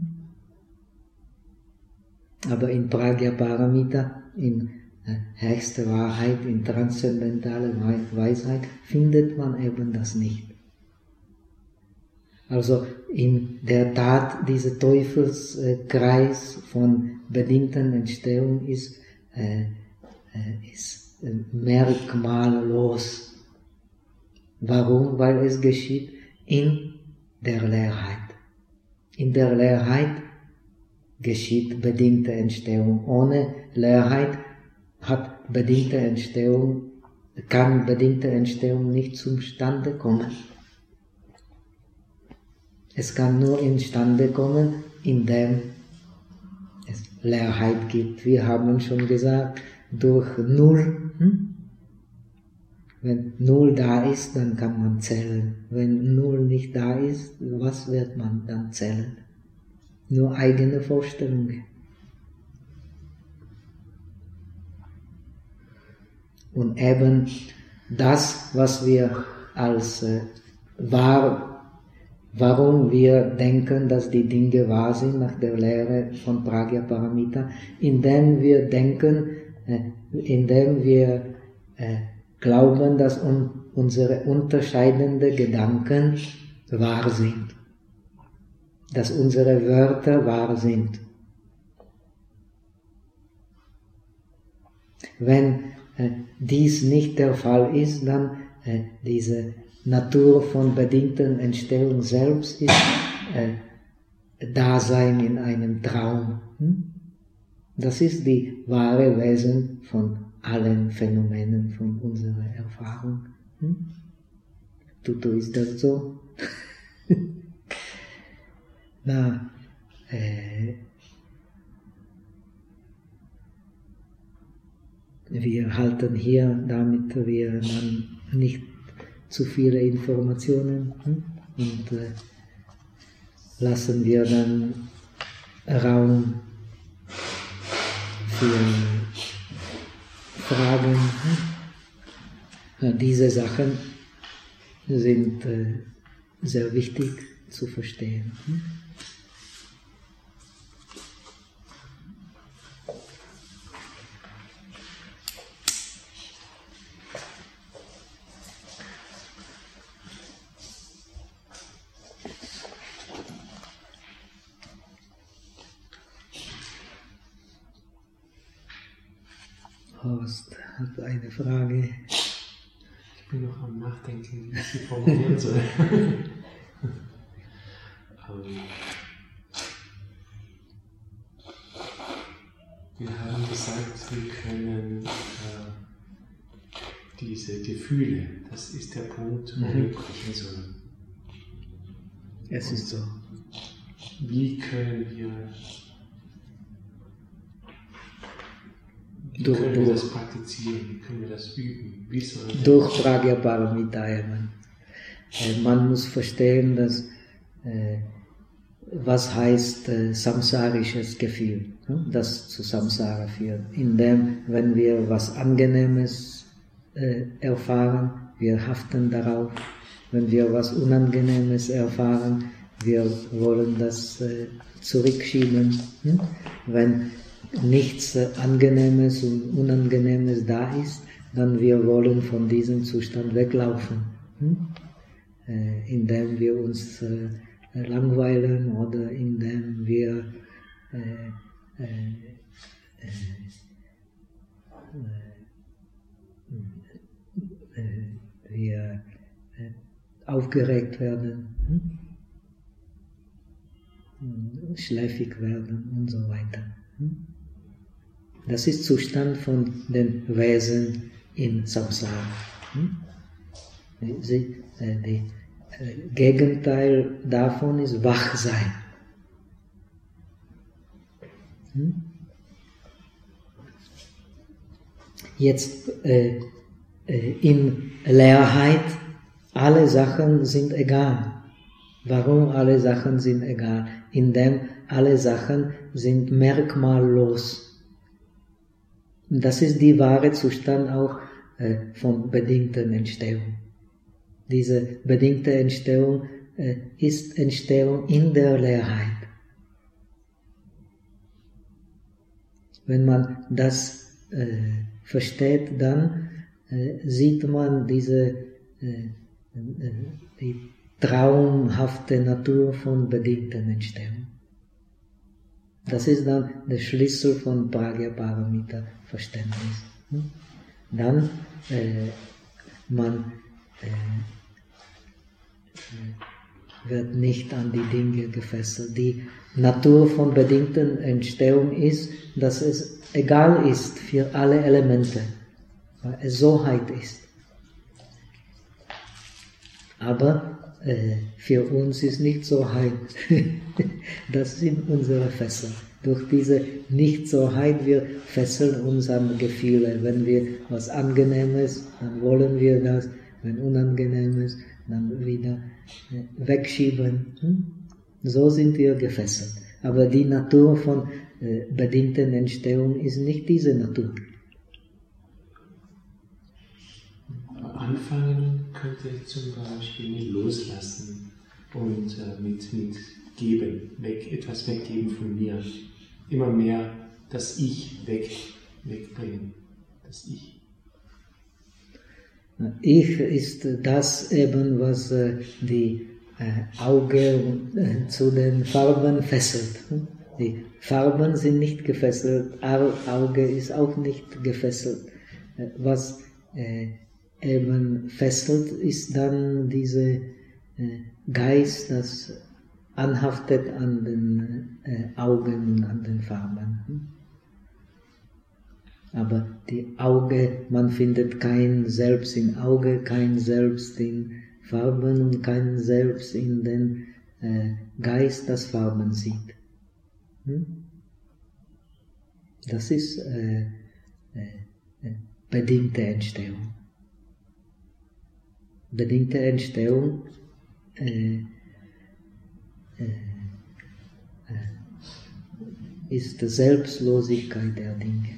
Aber in Pragya-Paramita, in höchste Wahrheit, in transzendentale Weisheit, findet man eben das nicht. Also in der Tat, dieser Teufelskreis von bedingten Entstehung ist, äh, ist merkmallos. Warum? Weil es geschieht in der Leerheit. In der Leerheit geschieht bedingte Entstehung. Ohne Leerheit hat bedingte Entstehung, kann bedingte Entstehung nicht zustande kommen. Es kann nur instande kommen, indem es Leerheit gibt. Wir haben schon gesagt, durch Null. Hm? Wenn Null da ist, dann kann man zählen. Wenn Null nicht da ist, was wird man dann zählen? Nur eigene Vorstellungen. Und eben das, was wir als äh, wahr, warum wir denken, dass die Dinge wahr sind, nach der Lehre von Pragya-Paramita, indem wir denken, äh, indem wir äh, glauben, dass un unsere unterscheidenden Gedanken wahr sind, dass unsere Wörter wahr sind. wenn äh, dies nicht der Fall ist, dann äh, diese Natur von bedingten Entstehung selbst ist äh, Dasein in einem Traum. Hm? Das ist die wahre Wesen von allen Phänomenen von unserer Erfahrung. Hm? Tutu, ist das so? Na, äh, wir halten hier, damit wir dann nicht zu viele Informationen hm? und äh, lassen wir dann Raum für Fragen. Hm? Diese Sachen sind äh, sehr wichtig zu verstehen. Hm? Horst hat eine Frage. Ich bin noch am Nachdenken, wie ich sie formulieren soll. ähm, wir haben gesagt, wir können äh, diese Gefühle, das ist der Punkt, wo mhm. wir brechen sollen. Es ist so. Wie können wir Wie durch, können durch, wir das praktizieren? Wie können wir das üben? Wie soll das durch Pragya-Paramita. Man muss verstehen, dass, äh, was heißt äh, samsarisches Gefühl, ne? Das zu Samsara führt. Indem, wenn wir was Angenehmes äh, erfahren, wir haften darauf. Wenn wir was Unangenehmes erfahren, wir wollen das äh, zurückschieben. Hm? Wenn nichts Angenehmes und Unangenehmes da ist, dann wir wollen von diesem Zustand weglaufen, hm? äh, indem wir uns äh, langweilen oder indem wir äh, äh, äh, äh, wir äh, aufgeregt werden, hm? schläfrig werden und so weiter. Hm? Das ist Zustand von den Wesen im Samsara. Hm? Sie, äh, die äh, Gegenteil davon ist Wachsein. Hm? Jetzt äh, äh, in Leerheit, alle Sachen sind egal. Warum alle Sachen sind egal? Indem alle Sachen sind merkmallos. Das ist der wahre Zustand auch äh, von bedingter Entstehung. Diese bedingte Entstehung äh, ist Entstehung in der Leerheit. Wenn man das äh, versteht, dann äh, sieht man diese äh, die traumhafte Natur von bedingter Entstehung. Das ist dann der Schlüssel von Pragya-Paramita Verständnis. Dann äh, man äh, wird nicht an die Dinge gefesselt. Die Natur von bedingter Entstehung ist, dass es egal ist für alle Elemente, weil es Soheit ist. Aber äh, für uns ist nicht Soheit. Das sind unsere Fesseln. Durch diese Nicht-Soheit, wir fesseln uns an Gefühle. Wenn wir was Angenehmes, dann wollen wir das. Wenn Unangenehmes, dann wieder wegschieben. Hm? So sind wir gefesselt. Aber die Natur von äh, bedingter Entstehung ist nicht diese Natur. Anfangen könnte ich zum Beispiel mit Loslassen und äh, mit, mit Geben, weg, etwas weggeben von mir. Immer mehr das Ich weg, wegbringen. Das Ich. Ich ist das eben, was äh, die äh, Auge äh, zu den Farben fesselt. Die Farben sind nicht gefesselt, Auge ist auch nicht gefesselt. Was äh, eben fesselt, ist dann dieser äh, Geist, das anhaftet an den äh, Augen und an den Farben. Aber die Auge, man findet kein Selbst im Auge, kein Selbst in Farben und kein Selbst in den äh, Geist, das Farben sieht. Hm? Das ist äh, äh, bedingte Entstehung. Bedingte Entstehung äh, äh, ist die Selbstlosigkeit der Dinge.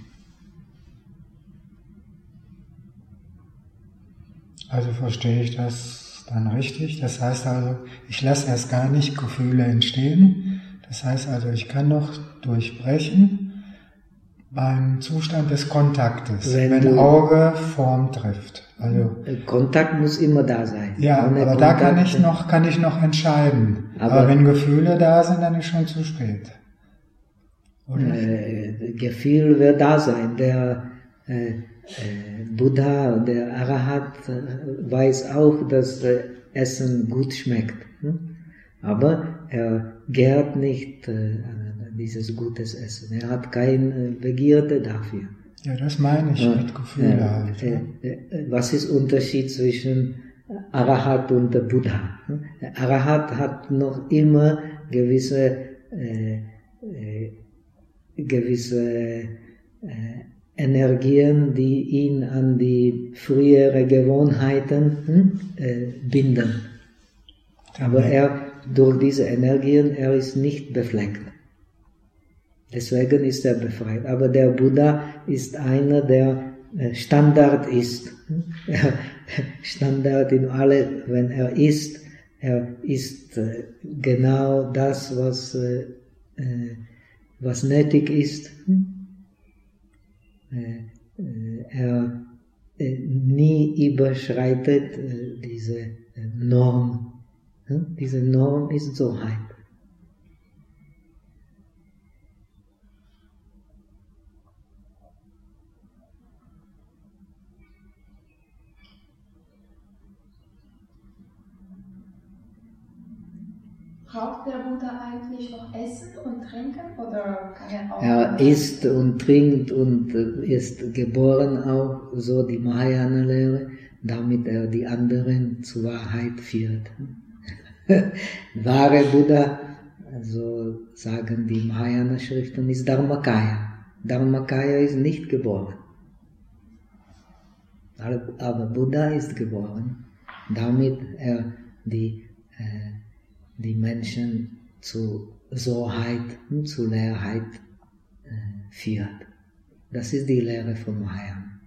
Also verstehe ich das dann richtig? Das heißt also, ich lasse erst gar nicht Gefühle entstehen. Das heißt also, ich kann noch durchbrechen beim Zustand des Kontaktes, wenn, wenn Auge Form trifft. Also, Kontakt muss immer da sein. Ja, Ohne aber Kontakt, da kann ich noch, kann ich noch entscheiden. Aber, aber wenn Gefühle da sind, dann ist schon zu spät. Oder? Äh, Gefühl wird da sein. Der äh, äh, Buddha, der Arahat, äh, weiß auch, dass äh, Essen gut schmeckt. Hm? Aber er gärt nicht äh, dieses gutes Essen. Er hat keine Begierde dafür. Ja, das meine ich mit Gefühl. Halt, äh, äh, was ist der Unterschied zwischen Arahat und der Buddha? Der Arahat hat noch immer gewisse, äh, äh, gewisse äh, Energien, die ihn an die früheren Gewohnheiten hm, äh, binden. Aber er, durch diese Energien, er ist nicht befleckt. Deswegen ist er befreit. Aber der Buddha ist einer, der Standard ist. Standard in alle, wenn er isst, er isst genau das, was, was nötig ist. Er nie überschreitet diese Norm. Diese Norm ist Soheit. Braucht der Buddha eigentlich noch Essen und Trinken oder kann er auch? Er isst und trinkt und ist geboren auch, so die Mahayana-Lehre, damit er die anderen zur Wahrheit führt. Wahre Buddha, also sagen die Mahayana-Schriften, ist Dharmakaya. Dharmakaya ist nicht geboren. Aber Buddha ist geboren, damit er die äh, die Menschen zu Soheit und zu Leerheit äh, führt. Das ist die Lehre von Mahayana.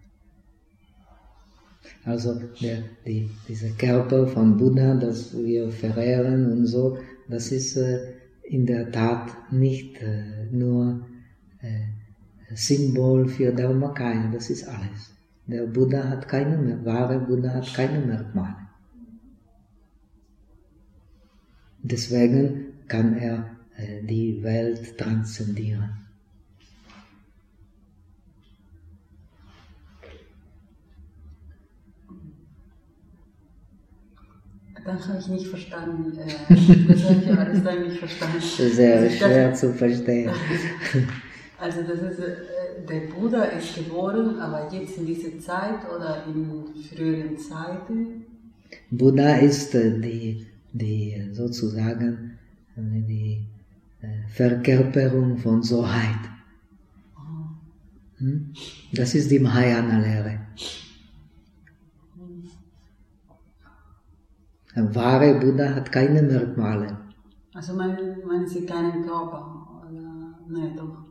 Also der, die, dieser Körper von Buddha, das wir verehren und so, das ist äh, in der Tat nicht äh, nur äh, Symbol für Dharmakaya, das ist alles. Der Buddha hat keine, wahre Buddha hat keine Merkmale. Deswegen kann er äh, die Welt transzendieren. Das habe ich nicht verstanden. Äh, das habe ich alles dann nicht verstanden. Sehr also schwer das, zu verstehen. Also das ist, äh, der Buddha ist geboren, aber jetzt in dieser Zeit oder in früheren Zeiten? Buddha ist äh, die die sozusagen die Verkörperung von Soheit. Das ist die Mahayana-Lehre. Ein wahrer Buddha hat keine Merkmale. Also meinen, meinen Sie keinen Körper? Oder? Nein, doch.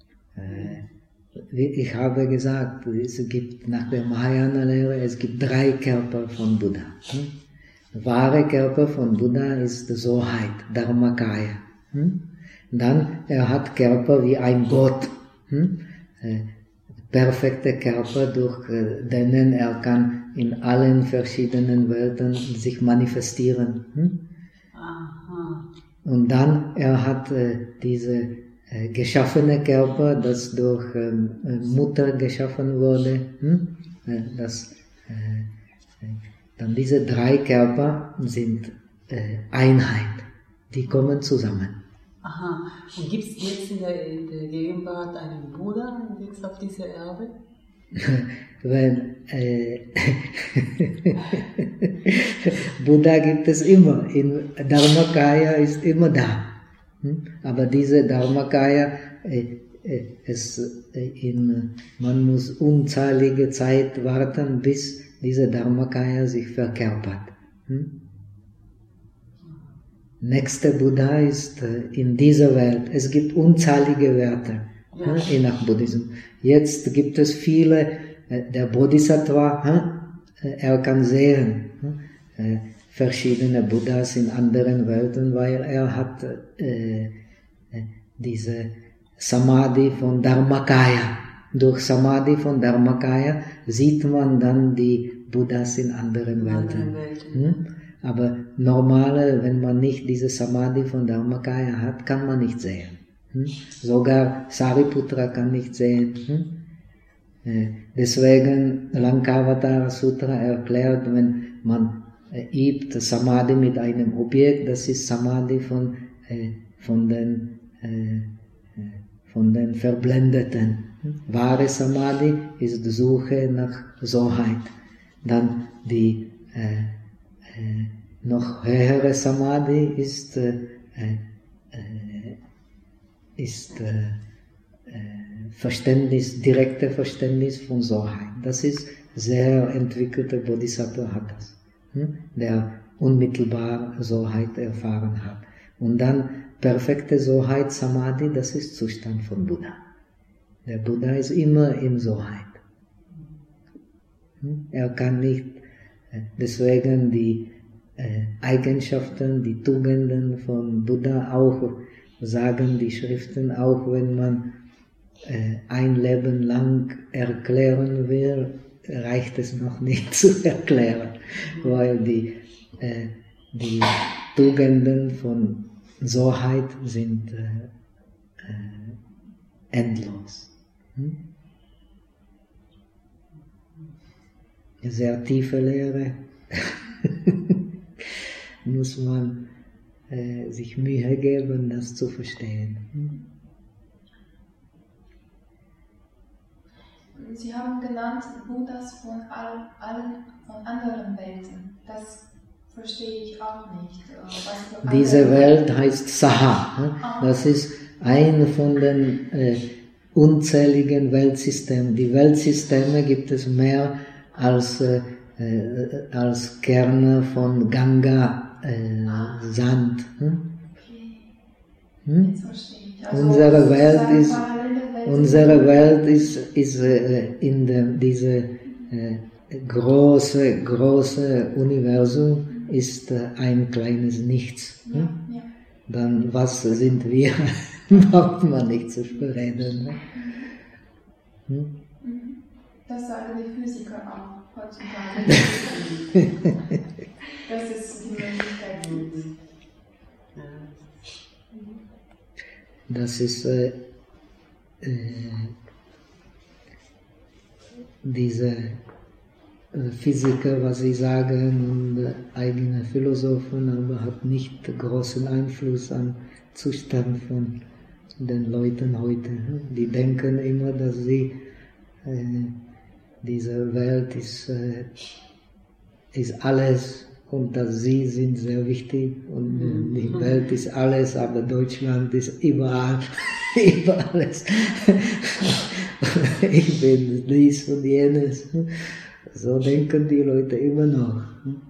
Ich habe gesagt, es gibt nach der Mahayana-Lehre, es gibt drei Körper von Buddha. Der wahre Körper von Buddha ist Soheit, Dharmakaya. Dann, er hat Körper wie ein Gott. Perfekte Körper, durch den er kann in allen verschiedenen Welten sich manifestieren. Aha. Und dann, er hat diese äh, geschaffene Körper, das durch äh, Mutter geschaffen wurde, hm? äh, das, äh, dann diese drei Körper sind äh, Einheit, die kommen zusammen. Aha, und gibt es jetzt in der, in der Gegenwart einen Buddha jetzt auf dieser Erde? Wenn, äh, Buddha gibt es immer, in Dharmakaya ist immer da. Hm? Aber diese Dharmakaya, äh, äh, es, äh, in, man muss unzählige Zeit warten, bis diese Dharmakaya sich verkörpert. Hm? Nächster Buddha ist äh, in dieser Welt. Es gibt unzählige Werte, ja. äh, je nach Buddhismus. Jetzt gibt es viele, äh, der Bodhisattva, äh, er kann sehen äh, verschiedene Buddhas in anderen Welten, weil er hat äh, äh, diese Samadhi von Dharmakaya. Durch Samadhi von Dharmakaya sieht man dann die Buddhas in anderen Welten. Andere Welten. Hm? Aber normale, wenn man nicht diese Samadhi von Dharmakaya hat, kann man nicht sehen. Hm? Sogar Sariputra kann nicht sehen. Hm? Äh, deswegen Lankavatara Sutra erklärt, wenn man äh, übt Samadhi mit einem Objekt, das ist Samadhi von, äh, von, den, äh, von den Verblendeten. Hm? Wahre Samadhi ist die Suche nach Soheit. Dann die äh, Äh, noch höhere Samadhi ist, äh, äh, ist äh, äh, Verständnis, direkte Verständnis von Soheit. Das ist sehr entwickelte Bodhisattva hat das, hm? Der unmittelbar Soheit erfahren hat. Und dann perfekte Soheit, Samadhi, das ist Zustand von Buddha. Der Buddha ist immer in Soheit. Hm? Er kann nicht Deswegen die äh, Eigenschaften, die Tugenden von Buddha auch, sagen die Schriften, auch wenn man äh, ein Leben lang erklären will, reicht es noch nicht zu erklären, weil die, äh, die Tugenden von Soheit sind äh, äh, endlos. Hm? Sehr tiefe Lehre, muss man äh, sich Mühe geben, das zu verstehen. Sie haben genannt Buddhas von all, allen von anderen Welten. Das verstehe ich auch nicht. Was Diese Welt heißt Saha. Das ist ein von den äh, unzähligen Weltsystemen. Die Weltsysteme gibt es mehr als, äh, als Kerne von Ganga äh, Sand. Hm? Hm? Jetzt verstehe ich. Also unsere Welt ist, Welt unsere Welt ist, ist äh, in dem, diese äh, große, große Universum ist äh, ein kleines Nichts. Hm? Ja, ja. Dann was sind wir? Braucht man nicht zu reden. Ne? Hm? Das sagen die Physiker auch heutzutage. Dass es die Möglichkeit gibt. Das ist äh, äh, diese äh, Physiker, was sie sagen, und äh, eigene Philosophen, aber hat nicht großen Einfluss am Zustand von den Leuten heute. Die denken immer, dass sie äh, diese Welt ist, äh, ist alles und dass sie sind sehr wichtig und äh, die Welt ist alles, aber Deutschland ist überall, über alles. Ich bin dies und jenes. So denken die Leute immer noch.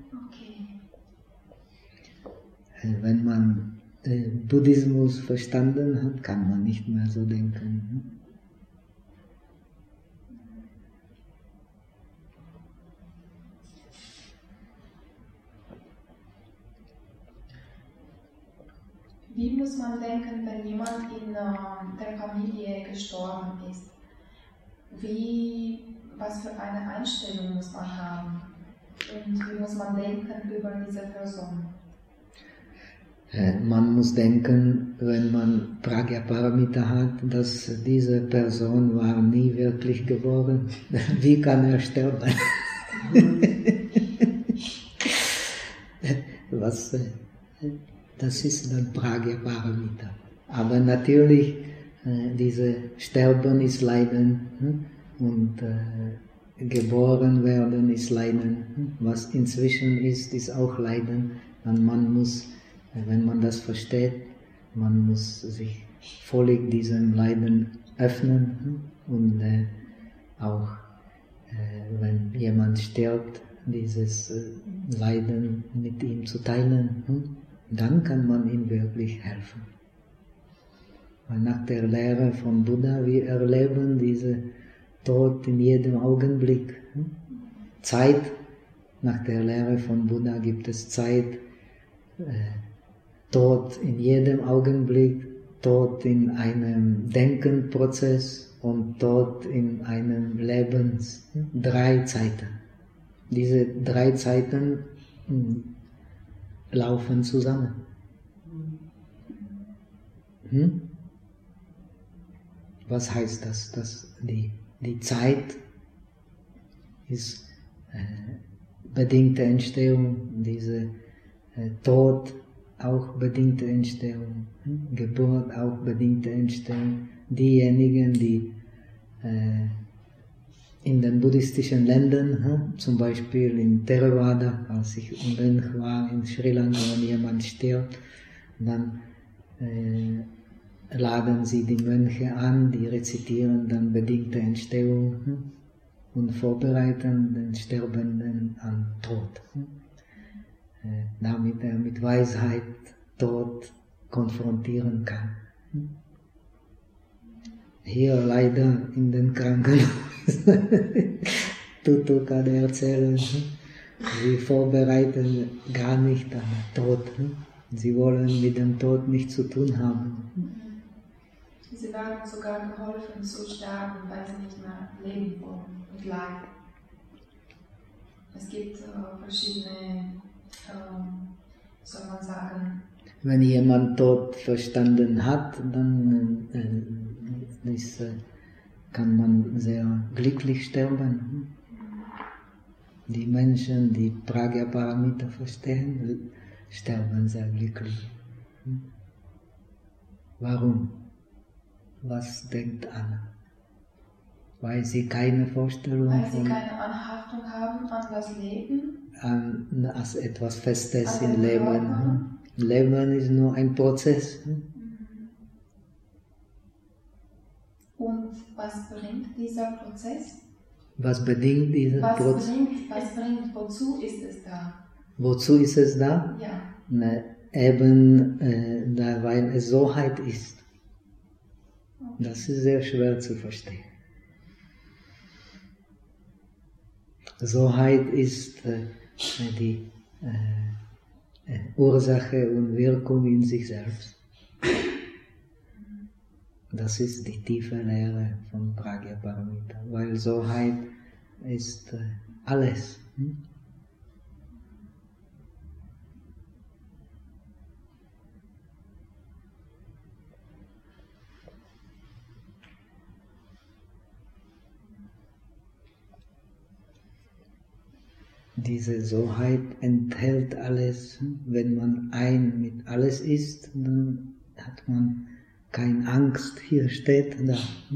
Okay. Wenn man äh, Buddhismus verstanden hat, kann man nicht mehr so denken. Wie muss man denken, wenn jemand in äh, der Familie gestorben ist? Wie, was für eine Einstellung muss man haben? Und wie muss man denken über diese Person? Man muss denken, wenn man Pragya-Paramita hat, dass diese Person war nie wirklich geboren. Wie kann er sterben? Was, das ist dann Pragya-Paramita. Aber natürlich, diese Sterben ist Leiden und geboren werden ist Leiden. Was inzwischen ist, ist auch Leiden. Und man muss, wenn man das versteht, man muss sich völlig diesem Leiden öffnen und äh, auch äh, wenn jemand stirbt, dieses äh, Leiden mit ihm zu teilen, hm? Dann kann man ihm wirklich helfen. Weil nach der Lehre von Buddha, wir erleben diesen Tod in jedem Augenblick. Hm? Zeit, nach der Lehre von Buddha gibt es Zeit, äh, Tod in jedem Augenblick, Tod in einem Denkenprozess und Tod in einem Lebens. Drei Zeiten. Diese drei Zeiten laufen zusammen. Hm? Was heißt das? Dass die, die Zeit ist äh, bedingte Entstehung, diese äh, Tod auch bedingte Entstehung, hm? Geburt auch bedingte Entstehung. Diejenigen, die äh, in den buddhistischen Ländern, hm? Zum Beispiel in Theravada, als ich ein Mönch war in Sri Lanka, wenn jemand stirbt, dann äh, laden sie die Mönche an, die rezitieren dann bedingte Entstehung hm? und vorbereiten den Sterbenden an Tod. Hm? Damit er mit Weisheit Tod konfrontieren kann. Hier leider in den Krankenhäusern, Tutu kann erzählen, sie vorbereiten gar nicht an den Tod. Sie wollen mit dem Tod nichts zu tun haben. Sie werden sogar geholfen zu sterben, weil sie nicht mehr leben wollen und leiden. Es gibt äh, verschiedene soll man sagen. Wenn jemand Tod verstanden hat, dann äh, ist, äh, kann man sehr glücklich sterben. Die Menschen, die Pragya-Paramita verstehen, sterben sehr glücklich. Warum? Was denkt Anna? Weil sie keine Vorstellung Weil sie von, keine Anhaftung haben an das Leben. An, als etwas Festes an im Leben. Körper. Leben ist nur ein Prozess. Und was bringt dieser Prozess? Was bedingt dieser was Prozess? Bringt, was bringt, wozu ist es da? Wozu ist es da? Ja. Na, eben, äh, da, weil es Soheit ist. Okay. Das ist sehr schwer zu verstehen. Soheit ist äh, die äh, äh, Ursache und Wirkung in sich selbst. Das ist die tiefe Lehre von Pragya-Paramita, weil Soheit ist äh, alles. Hm? Diese Soheit enthält alles. Wenn man ein mit alles ist, dann hat man keine Angst. Hier steht da.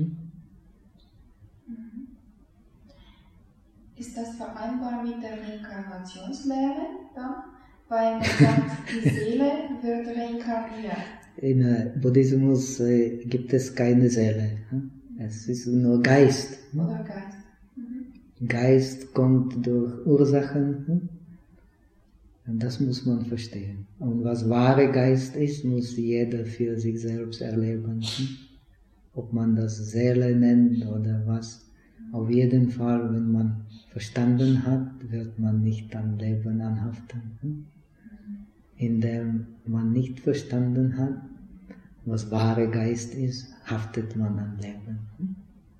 Ist das vereinbar mit der Reinkarnationslehre dann? Weil man sagt, die Seele wird reinkarniert. Im Buddhismus äh, gibt es keine Seele. Es ist nur Geist. Oder Geist. Geist kommt durch Ursachen, und das muss man verstehen. Und was wahre Geist ist, muss jeder für sich selbst erleben. Ob man das Seele nennt oder was. Auf jeden Fall, wenn man verstanden hat, wird man nicht am Leben anhaften. Indem man nicht verstanden hat, was wahre Geist ist, haftet man am Leben.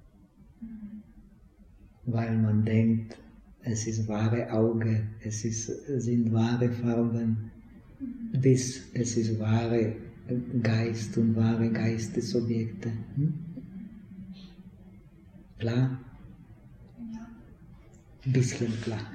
Weil man denkt, es ist wahre Auge, es ist, sind wahre Farben, bis es ist wahre Geist und wahre Geistesobjekte. Hm? Klar? Ja. Ein bisschen klar.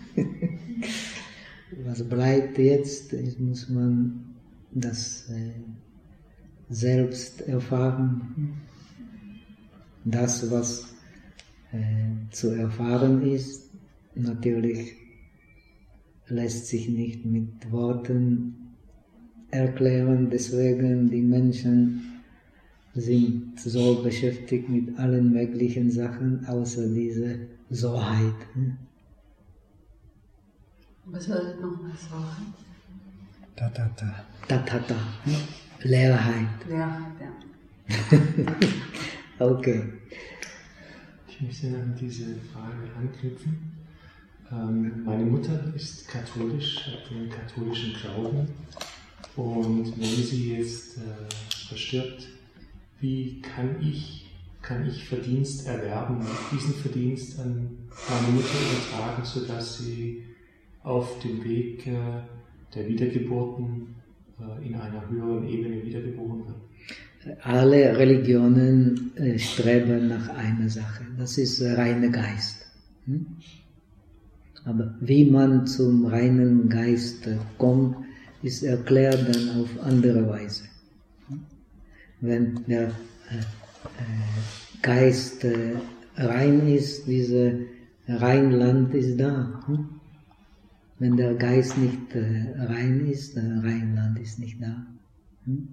Was bleibt jetzt, muss man das äh, selbst erfahren. Das, was äh, zu erfahren ist, natürlich lässt sich nicht mit Worten erklären, deswegen die Menschen sind so beschäftigt mit allen möglichen Sachen, außer dieser Soheit. Was war das nochmal Soheit? Da, da, da. Da, da, da. Leerheit. Leerheit, ja. Okay. Ich möchte an diese Frage anknüpfen. Ähm, meine Mutter ist katholisch, hat den katholischen Glauben. Und wenn sie jetzt äh, verstirbt, wie kann ich, kann ich Verdienst erwerben, diesen Verdienst an meine Mutter übertragen, sodass sie auf dem Weg äh, der Wiedergeburten äh, in einer höheren Ebene wiedergeboren wird? Alle Religionen äh, streben nach einer Sache, das ist der reine Geist. Hm? Aber wie man zum reinen Geist äh, kommt, ist erklärt dann auf andere Weise. Wenn der äh, äh, Geist äh, rein ist, dieses Reinland ist da. Hm? Wenn der Geist nicht äh, rein ist, der Reinland ist nicht da. Hm?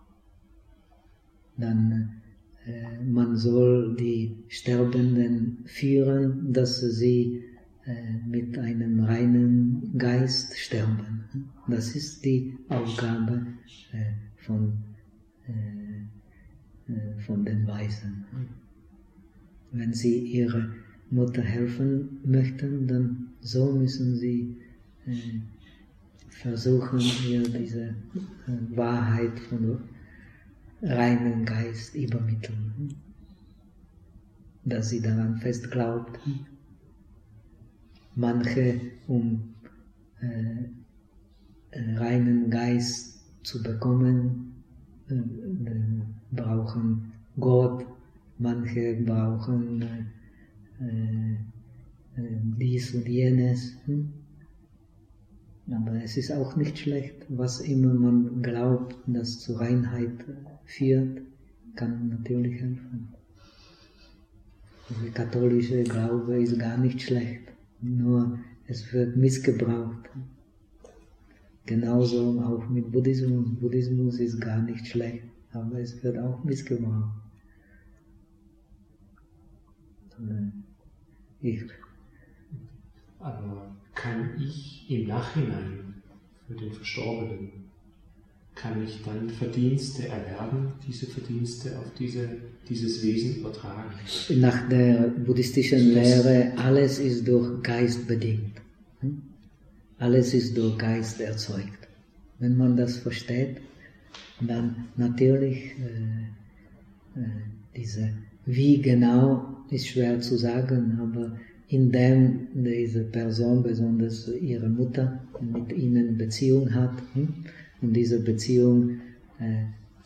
Dann äh, man soll die Sterbenden führen, dass sie äh, mit einem reinen Geist sterben. Das ist die Aufgabe äh, von, äh, äh, von den Weisen. Wenn sie ihrer Mutter helfen möchten, dann so müssen sie äh, versuchen, ihr diese äh, Wahrheit von reinen Geist übermitteln, dass sie daran fest glaubt. Manche, um äh, reinen Geist zu bekommen, äh, äh, brauchen Gott, manche brauchen äh, äh, dies und jenes. Hm? Aber es ist auch nicht schlecht, was immer man glaubt, das zur Reinheit führt, kann natürlich helfen. Der katholische Glaube ist gar nicht schlecht, nur es wird missgebraucht. Genauso auch mit Buddhismus. Buddhismus ist gar nicht schlecht, aber es wird auch missgebraucht. Ich. Aber kann ich im Nachhinein für den Verstorbenen, kann ich dann Verdienste erwerben, diese Verdienste auf diese, dieses Wesen übertragen? Nach der buddhistischen Lehre, alles ist durch Geist bedingt. Alles ist durch Geist erzeugt. Wenn man das versteht, dann natürlich äh, äh, diese, wie genau, ist schwer zu sagen, aber indem diese Person, besonders ihre Mutter, mit ihnen Beziehung hat, hm? und diese Beziehung äh,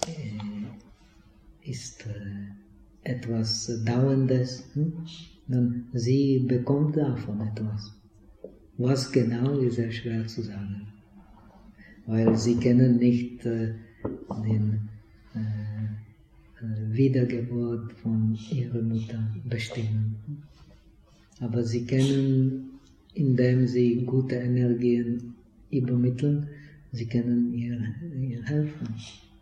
ist äh, etwas Dauerndes, hm? dann sie bekommt davon etwas. Was genau, ist sehr schwer zu sagen, weil sie kennen nicht äh, den äh, Wiedergeburt von ihrer Mutter bestimmen. Aber sie können, indem sie gute Energien übermitteln, sie können ihr, ihr helfen.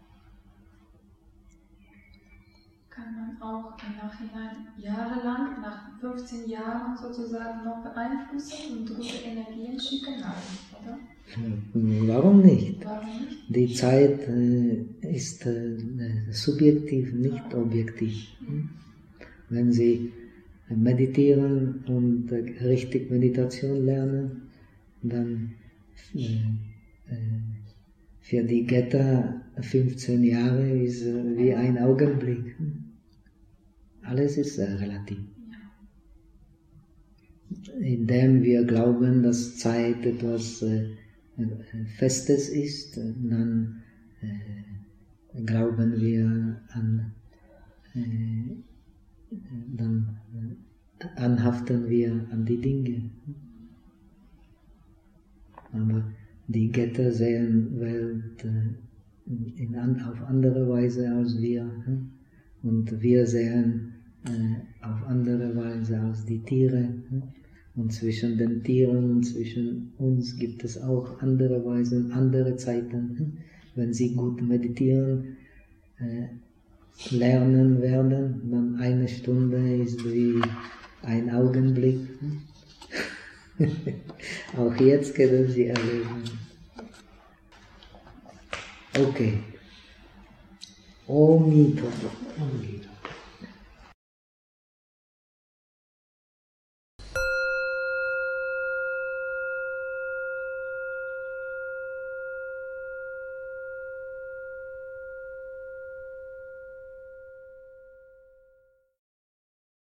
Kann man auch im Nachhinein jahrelang, nach fünfzehn Jahren sozusagen noch beeinflussen und gute Energien schicken, oder? Warum nicht? Warum nicht? Die Zeit äh, ist äh, subjektiv, nicht objektiv. Wenn Sie meditieren und äh, richtig Meditation lernen, dann äh, äh, für die Götter fünfzehn Jahre ist äh, wie ein Augenblick. Alles ist äh, relativ. Indem wir glauben, dass Zeit etwas äh, Festes ist, dann äh, glauben wir an, äh, dann äh, anhaften wir an die Dinge. Aber die Götter sehen Welt äh, in, an, auf andere Weise als wir. Hm? Und wir sehen äh, auf andere Weise als die Tiere. Hm? Und zwischen den Tieren und zwischen uns gibt es auch andere Weisen, andere Zeiten. Hm? Wenn sie gut meditieren, äh, lernen werden, dann eine Stunde ist wie ein Augenblick. Hm? Auch jetzt können Sie erleben. Okay. Om Mito. Om Mito.